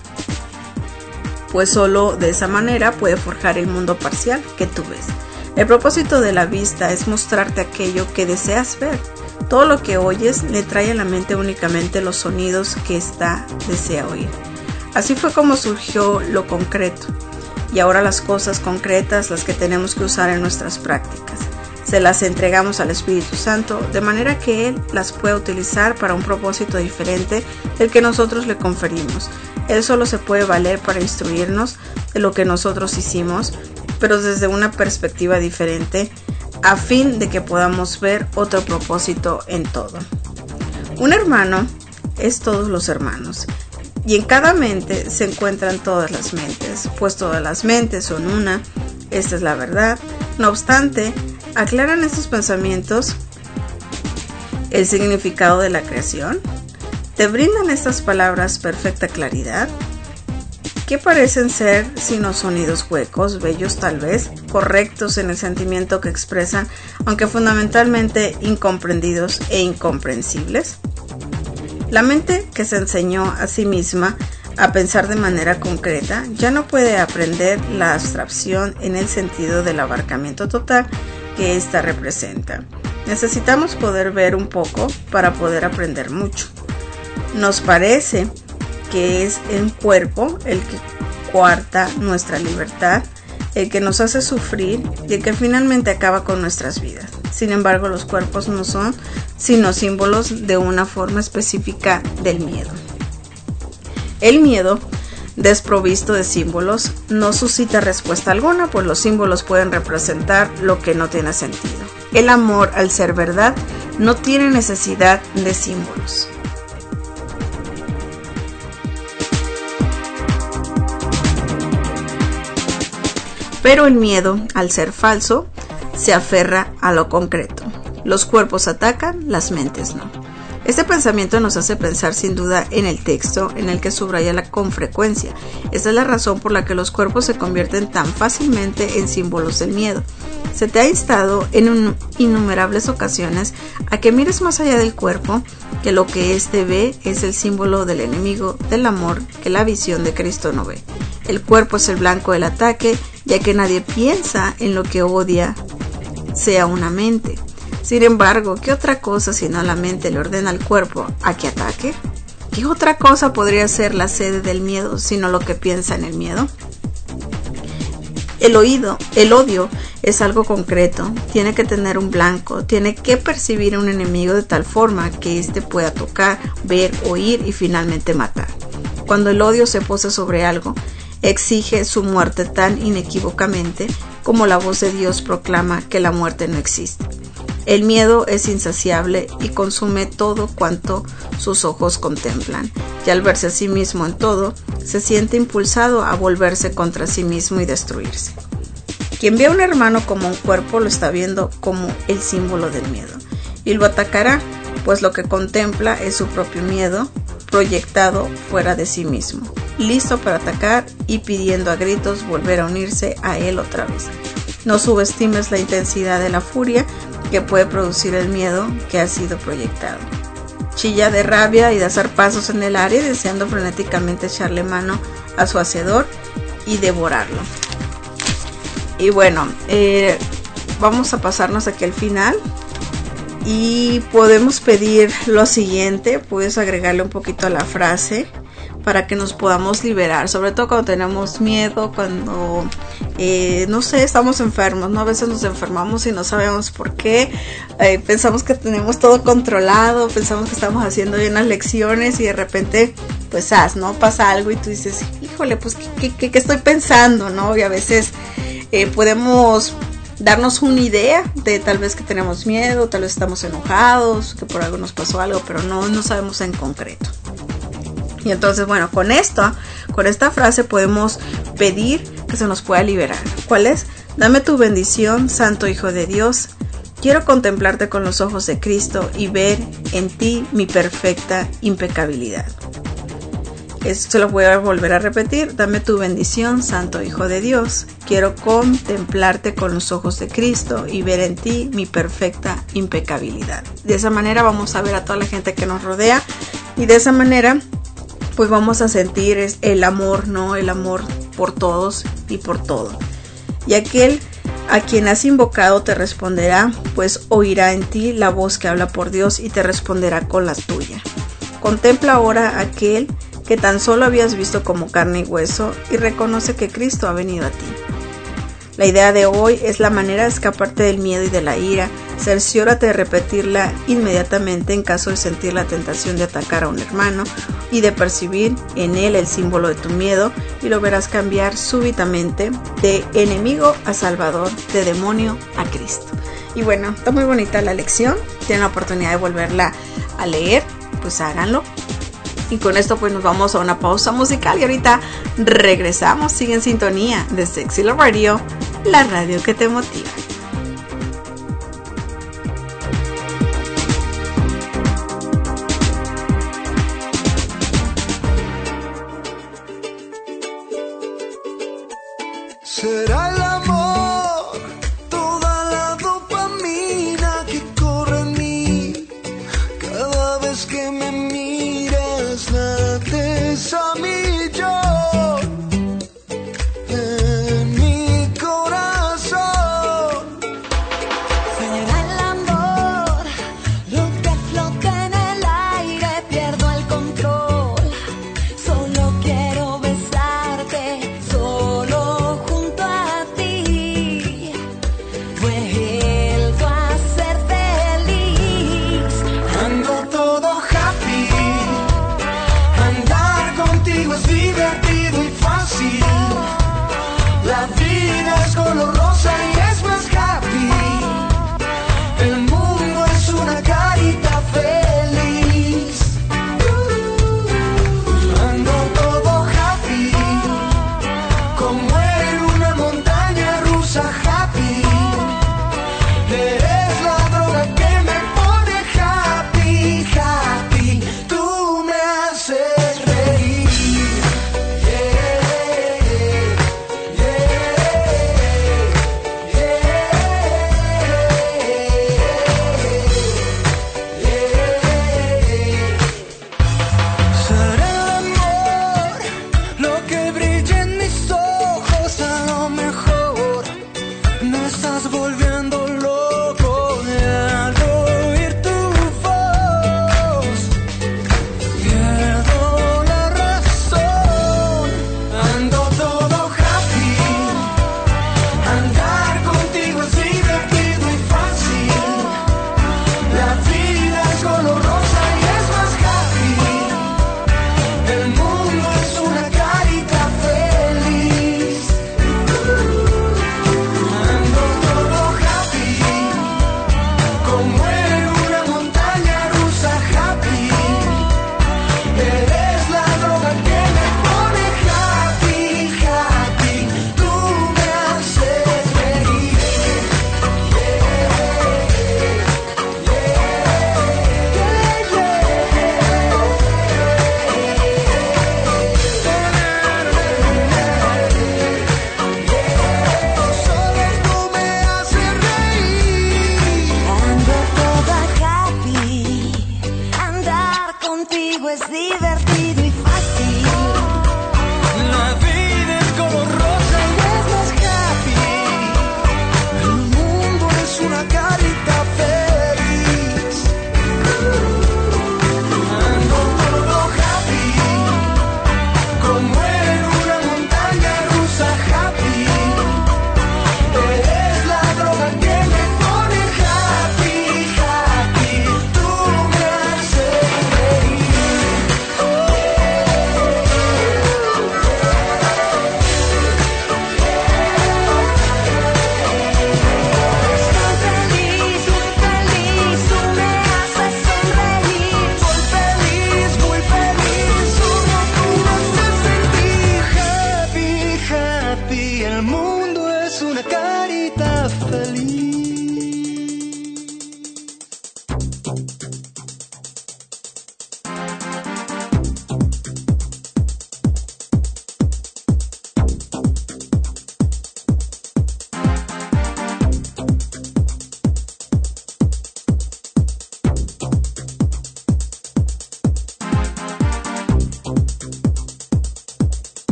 Pues solo de esa manera puede forjar el mundo parcial que tú ves. El propósito de la vista es mostrarte aquello que deseas ver. Todo lo que oyes le trae a la mente únicamente los sonidos que ésta desea oír. Así fue como surgió lo concreto, y ahora las cosas concretas, las que tenemos que usar en nuestras prácticas, se las entregamos al Espíritu Santo, de manera que Él las pueda utilizar para un propósito diferente del que nosotros le conferimos. Él solo se puede valer para instruirnos de lo que nosotros hicimos, pero desde una perspectiva diferente, a fin de que podamos ver otro propósito en todo. Un hermano es todos los hermanos, y en cada mente se encuentran todas las mentes, pues todas las mentes son una. Esta es la verdad. No obstante, ¿aclaran estos pensamientos el significado de la creación? ¿Te brindan estas palabras perfecta claridad? ¿Qué parecen ser sino sonidos huecos, bellos tal vez, correctos en el sentimiento que expresan, aunque fundamentalmente incomprendidos e incomprensibles? La mente que se enseñó a sí misma a pensar de manera concreta ya no puede aprender la abstracción en el sentido del abarcamiento total que ésta representa. Necesitamos poder ver un poco para poder aprender mucho. Nos parece que es el cuerpo el que coarta nuestra libertad, el que nos hace sufrir y el que finalmente acaba con nuestras vidas. Sin embargo, los cuerpos no son sino símbolos de una forma específica del miedo. El miedo, desprovisto de símbolos, no suscita respuesta alguna, pues los símbolos pueden representar lo que no tiene sentido. El amor, al ser verdad, no tiene necesidad de símbolos. Pero el miedo, al ser falso, se aferra a lo concreto. Los cuerpos atacan, las mentes no. Este pensamiento nos hace pensar sin duda en el texto en el que subraya con frecuencia. Esta es la razón por la que los cuerpos se convierten tan fácilmente en símbolos del miedo. Se te ha instado en innumerables ocasiones a que mires más allá del cuerpo, que lo que éste ve es el símbolo del enemigo del amor que la visión de Cristo no ve. El cuerpo es el blanco del ataque, ya que nadie piensa en lo que odia sea una mente. Sin embargo, ¿qué otra cosa sino la mente le ordena al cuerpo a que ataque? ¿Qué otra cosa podría ser la sede del miedo sino lo que piensa en el miedo? El odio es algo concreto, tiene que tener un blanco, tiene que percibir a un enemigo de tal forma que éste pueda tocar, ver, oír y finalmente matar. Cuando el odio se posa sobre algo, exige su muerte tan inequívocamente como la voz de Dios proclama que la muerte no existe. El miedo es insaciable y consume todo cuanto sus ojos contemplan, y al verse a sí mismo en todo, se siente impulsado a volverse contra sí mismo y destruirse. Quien ve a un hermano como un cuerpo lo está viendo como el símbolo del miedo, y lo atacará, pues lo que contempla es su propio miedo proyectado fuera de sí mismo, listo para atacar y pidiendo a gritos volver a unirse a él otra vez. No subestimes la intensidad de la furia que puede producir el miedo que ha sido proyectado. Chilla de rabia y da zarpazos en el aire, deseando frenéticamente echarle mano a su hacedor y devorarlo. Y bueno, vamos a pasarnos aquí al final y podemos pedir lo siguiente. Puedes agregarle un poquito a la frase para que nos podamos liberar, sobre todo cuando tenemos miedo, cuando no sé, estamos enfermos, ¿no? A veces nos enfermamos y no sabemos por qué, pensamos que tenemos todo controlado, pensamos que estamos haciendo bien las lecciones y de repente pues ¿no? Pasa algo y tú dices, híjole, pues ¿qué estoy pensando? ¿No? Y a veces podemos darnos una idea de tal vez que tenemos miedo, tal vez estamos enojados, que por algo nos pasó algo, pero no sabemos en concreto. Y entonces, bueno, con esta frase podemos pedir que se nos pueda liberar. ¿Cuál es? Dame tu bendición, Santo Hijo de Dios. Quiero contemplarte con los ojos de Cristo y ver en ti mi perfecta impecabilidad. Esto se lo voy a volver a repetir. Dame tu bendición, Santo Hijo de Dios. Quiero contemplarte con los ojos de Cristo y ver en ti mi perfecta impecabilidad. De esa manera vamos a ver a toda la gente que nos rodea y de esa manera pues vamos a sentir el amor, ¿no? El amor por todos y por todo. Y aquel a quien has invocado te responderá, pues oirá en ti la voz que habla por Dios y te responderá con la tuya. Contempla ahora a aquel que tan solo habías visto como carne y hueso, y reconoce que Cristo ha venido a ti. La idea de hoy es la manera de escaparte del miedo y de la ira. Cerciórate de repetirla inmediatamente en caso de sentir la tentación de atacar a un hermano y de percibir en él el símbolo de tu miedo, y lo verás cambiar súbitamente de enemigo a salvador, de demonio a Cristo. Y bueno, está muy bonita la lección. Tienen la oportunidad de volverla a leer, pues háganlo. Y con esto pues nos vamos a una pausa musical y ahorita regresamos. Sigue en sintonía de Sexy Love Radio, la radio que te motiva. Será el amor, toda la dopamina que corre en mí. Cada vez que me miras, lates a mi yo. En mi corazón. Será el amor, lo que flota en el aire, pierdo el control. Solo quiero besarte, solo junto a ti. Vuelvo a ser feliz. Ando todo happy. Andar contigo es divertido y fácil. La vida es color rosa y es más happy. El mundo es una carita feliz. Ando todo happy, como en una montaña rusa happy. Eres la droga que me pone happy, happy. Tú me haces reír. Será el amor lo que brilla en mis ojos, a lo mejor me estás volviendo loco al oír tu voz. Pierdo la razón, ando todo happy. Andar contigo es divertido y fácil. La vida es color rosa y es más happy. El mundo es una carita feliz. Ando todo happy, como en una montaña rusa happy. Eres la droga que me pone happy, happy. Tú me haces reír. Solo tú me haces reír. Ando toda happy. Andar contigo es divertido y fácil. La vida es color rosa y es más happy. El mundo es una carita feliz. Ando todo happy, como en una montaña rusa happy. Eres la droga que me pone happy, happy. Tú me haces reír.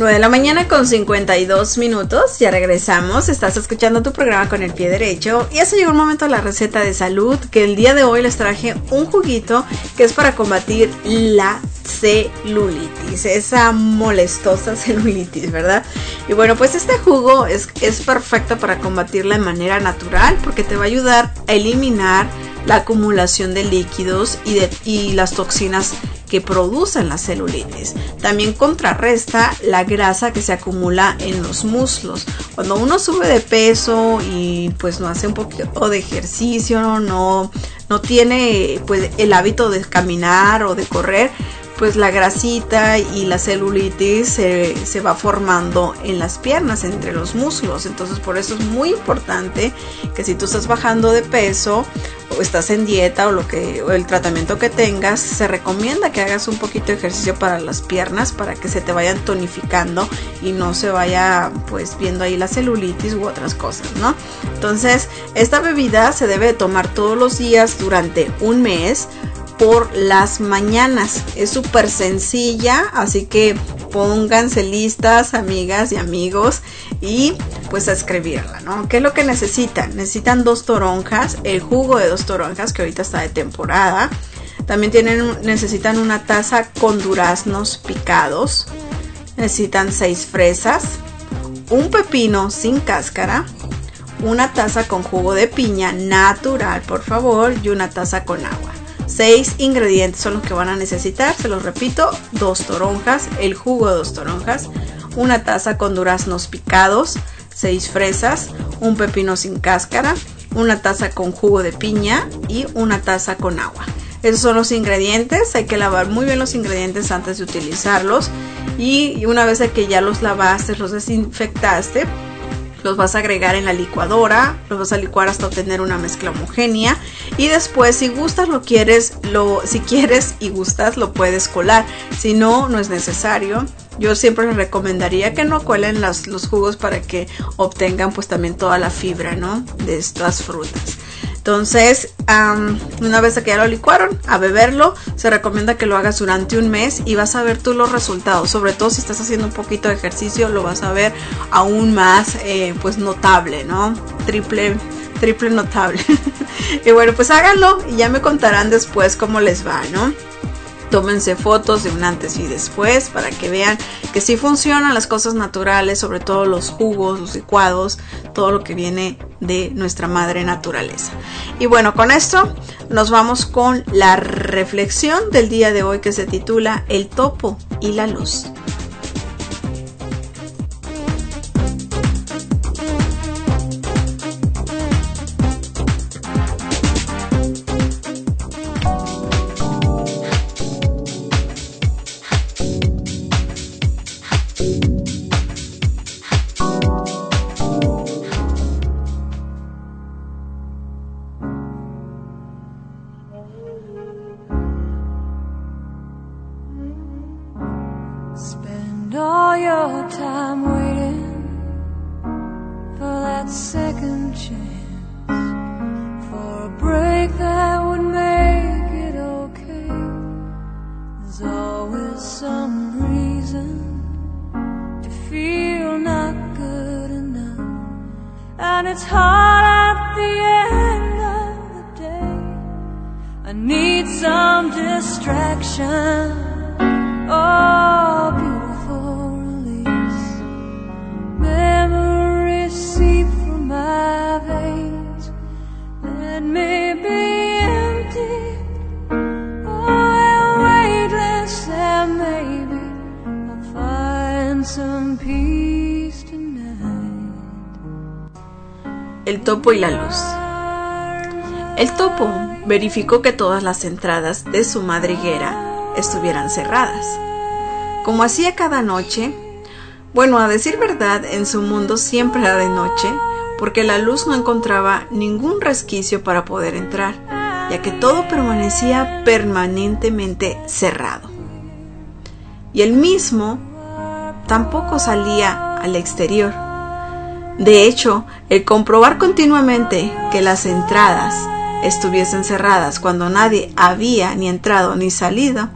9 de la mañana con 52 minutos, ya regresamos, estás escuchando tu programa Con el Pie Derecho y así llegó el momento de la receta de salud, que el día de hoy les traje un juguito que es para combatir la celulitis, esa molestosa celulitis, ¿verdad? Y bueno, pues este jugo es perfecto para combatirla de manera natural porque te va a ayudar a eliminar la acumulación de líquidos y las toxinas que producen la celulitis. También contrarresta la grasa que se acumula en los muslos. Cuando uno sube de peso y pues no hace un poquito de ejercicio, no tiene pues el hábito de caminar o de correr, pues la grasita y la celulitis se va formando en las piernas, entre los muslos. Entonces por eso es muy importante que si tú estás bajando de peso o estás en dieta o el tratamiento que tengas, se recomienda que hagas un poquito de ejercicio para las piernas para que se te vayan tonificando y no se vaya pues viendo ahí la celulitis u otras cosas, ¿no? Entonces esta bebida se debe de tomar todos los días durante un mes por las mañanas. Es súper sencilla, así que pónganse listas, amigas y amigos, y pues a escribirla, ¿no? ¿Qué es lo que necesitan? Necesitan 2 toronjas, el jugo de 2 toronjas que ahorita está de temporada. También necesitan una taza con duraznos picados. Necesitan 6 fresas, un pepino sin cáscara, una taza con jugo de piña natural, por favor, y una taza con agua. 6 ingredientes son los que van a necesitar, se los repito: 2 toronjas, el jugo de 2 toronjas, una taza con duraznos picados, 6 fresas, un pepino sin cáscara, una taza con jugo de piña y una taza con agua. Esos son los ingredientes. Hay que lavar muy bien los ingredientes antes de utilizarlos, y una vez que ya los lavaste, los desinfectaste, los vas a agregar en la licuadora, los vas a licuar hasta obtener una mezcla homogénea, y después si gustas si quieres y gustas, lo puedes colar. Si no, no es necesario. Yo siempre les recomendaría que no cuelen los jugos para que obtengan pues también toda la fibra, ¿no?, de estas frutas. Entonces, una vez que ya lo licuaron, a beberlo. Se recomienda que lo hagas durante un mes y vas a ver tú los resultados. Sobre todo si estás haciendo un poquito de ejercicio, lo vas a ver aún más pues notable, ¿no? Triple notable. Y bueno, pues háganlo y ya me contarán después cómo les va, ¿no? Tómense fotos de un antes y después para que vean que sí funcionan las cosas naturales, sobre todo los jugos, los licuados, todo lo que viene de nuestra madre naturaleza. Y bueno, con esto nos vamos con la reflexión del día de hoy, que se titula El topo y la luz. El topo y la luz. El topo verificó que todas las entradas de su madriguera estuvieran cerradas, como hacía cada noche. Bueno, a decir verdad, en su mundo siempre era de noche, porque la luz no encontraba ningún resquicio para poder entrar, ya que todo permanecía permanentemente cerrado. Y él mismo tampoco salía al exterior. De hecho, el comprobar continuamente que las entradas estuviesen cerradas cuando nadie había ni entrado ni salido,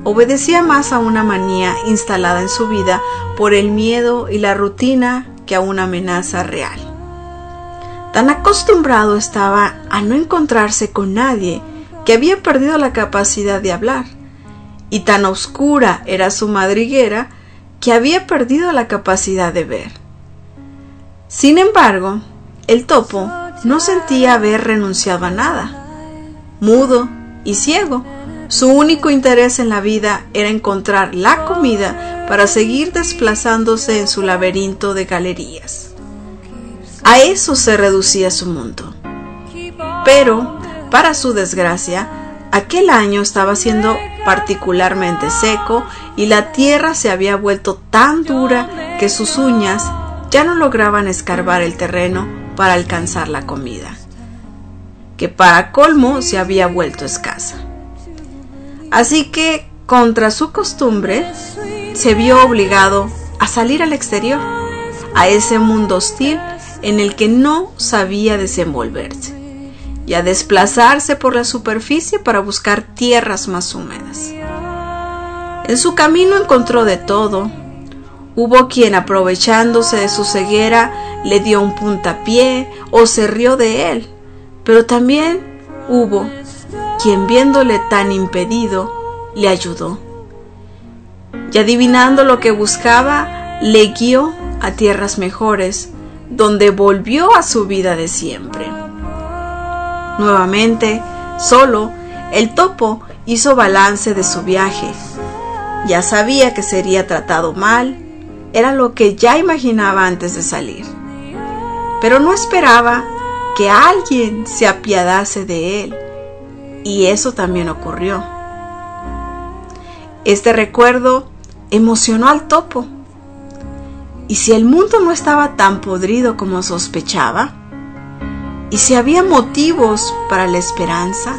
obedecía más a una manía instalada en su vida por el miedo y la rutina que a una amenaza real. Tan acostumbrado estaba a no encontrarse con nadie que había perdido la capacidad de hablar, y tan oscura era su madriguera que había perdido la capacidad de ver. Sin embargo, el topo no sentía haber renunciado a nada. Mudo y ciego, su único interés en la vida era encontrar la comida para seguir desplazándose en su laberinto de galerías. A eso se reducía su mundo. Pero, para su desgracia, aquel año estaba siendo particularmente seco y la tierra se había vuelto tan dura que sus uñas ya no lograban escarbar el terreno para alcanzar la comida, que para colmo se había vuelto escasa. Así que, contra su costumbre, se vio obligado a salir al exterior, a ese mundo hostil en el que no sabía desenvolverse, y a desplazarse por la superficie para buscar tierras más húmedas. En su camino encontró de todo. Hubo quien, aprovechándose de su ceguera, le dio un puntapié o se rió de él, pero también hubo quien, viéndole tan impedido, le ayudó. Y adivinando lo que buscaba, le guió a tierras mejores, donde volvió a su vida de siempre. Nuevamente, solo, el topo hizo balance de su viaje. Ya sabía que sería tratado mal, era lo que ya imaginaba antes de salir. Pero no esperaba que alguien se apiadase de él, y eso también ocurrió. Este recuerdo emocionó al topo. ¿Y si el mundo no estaba tan podrido como sospechaba? ¿Y si había motivos para la esperanza?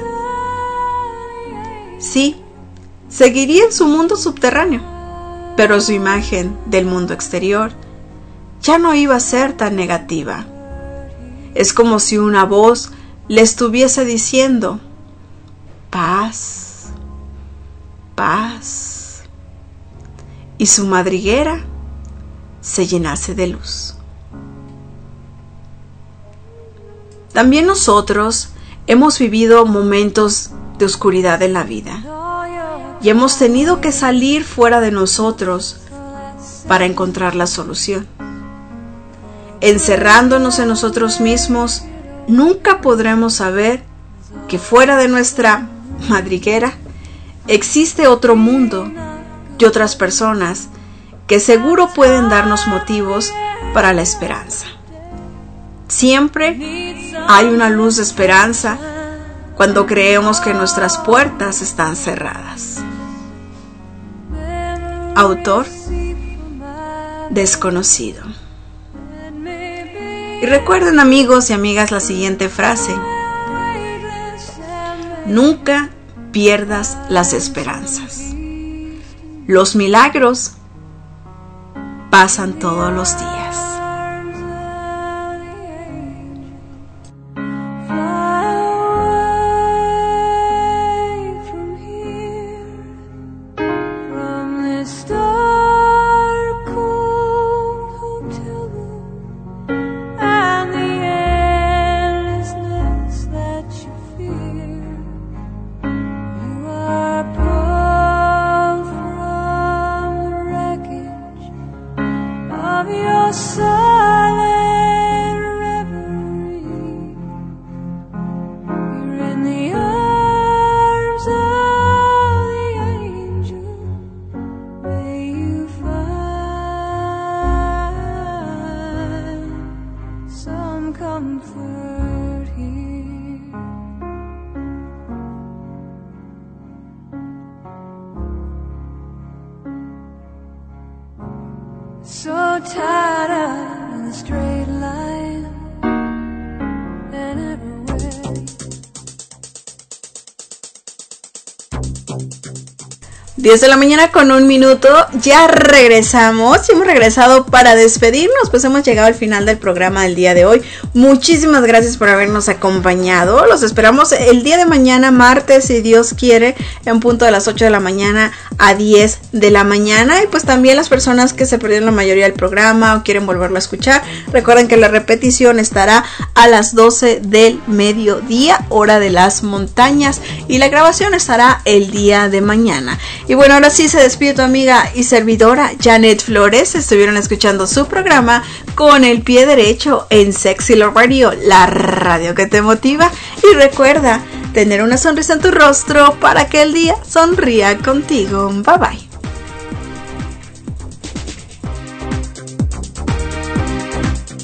Sí, seguiría en su mundo subterráneo, pero su imagen del mundo exterior ya no iba a ser tan negativa. Es como si una voz le estuviese diciendo: paz, paz, y su madriguera se llenase de luz. También nosotros hemos vivido momentos de oscuridad en la vida y hemos tenido que salir fuera de nosotros para encontrar la solución. Encerrándonos en nosotros mismos, nunca podremos saber que fuera de nuestra madriguera existe otro mundo y otras personas que seguro pueden darnos motivos para la esperanza. Siempre hay una luz de esperanza cuando creemos que nuestras puertas están cerradas. Autor desconocido. Y recuerden, amigos y amigas, la siguiente frase: nunca pierdas las esperanzas. Los milagros pasan todos los días. So tied up in a straight line and everywhere. 10 de la mañana con 1 minuto, ya regresamos y hemos regresado para despedirnos, pues hemos llegado al final del programa del día de hoy. Muchísimas gracias por habernos acompañado, los esperamos el día de mañana, martes, si Dios quiere, en punto de las 8 de la mañana a 10 de la mañana, y pues también las personas que se perdieron la mayoría del programa o quieren volverlo a escuchar, recuerden que la repetición estará a las 12 del mediodía, hora de las montañas, y la grabación estará el día de mañana. Y bueno, ahora sí se despide tu amiga y servidora Janet Flores. Estuvieron escuchando su programa Con el Pie Derecho en Sexy Love Radio, la radio que te motiva. Y recuerda tener una sonrisa en tu rostro para que el día sonría contigo. Bye bye.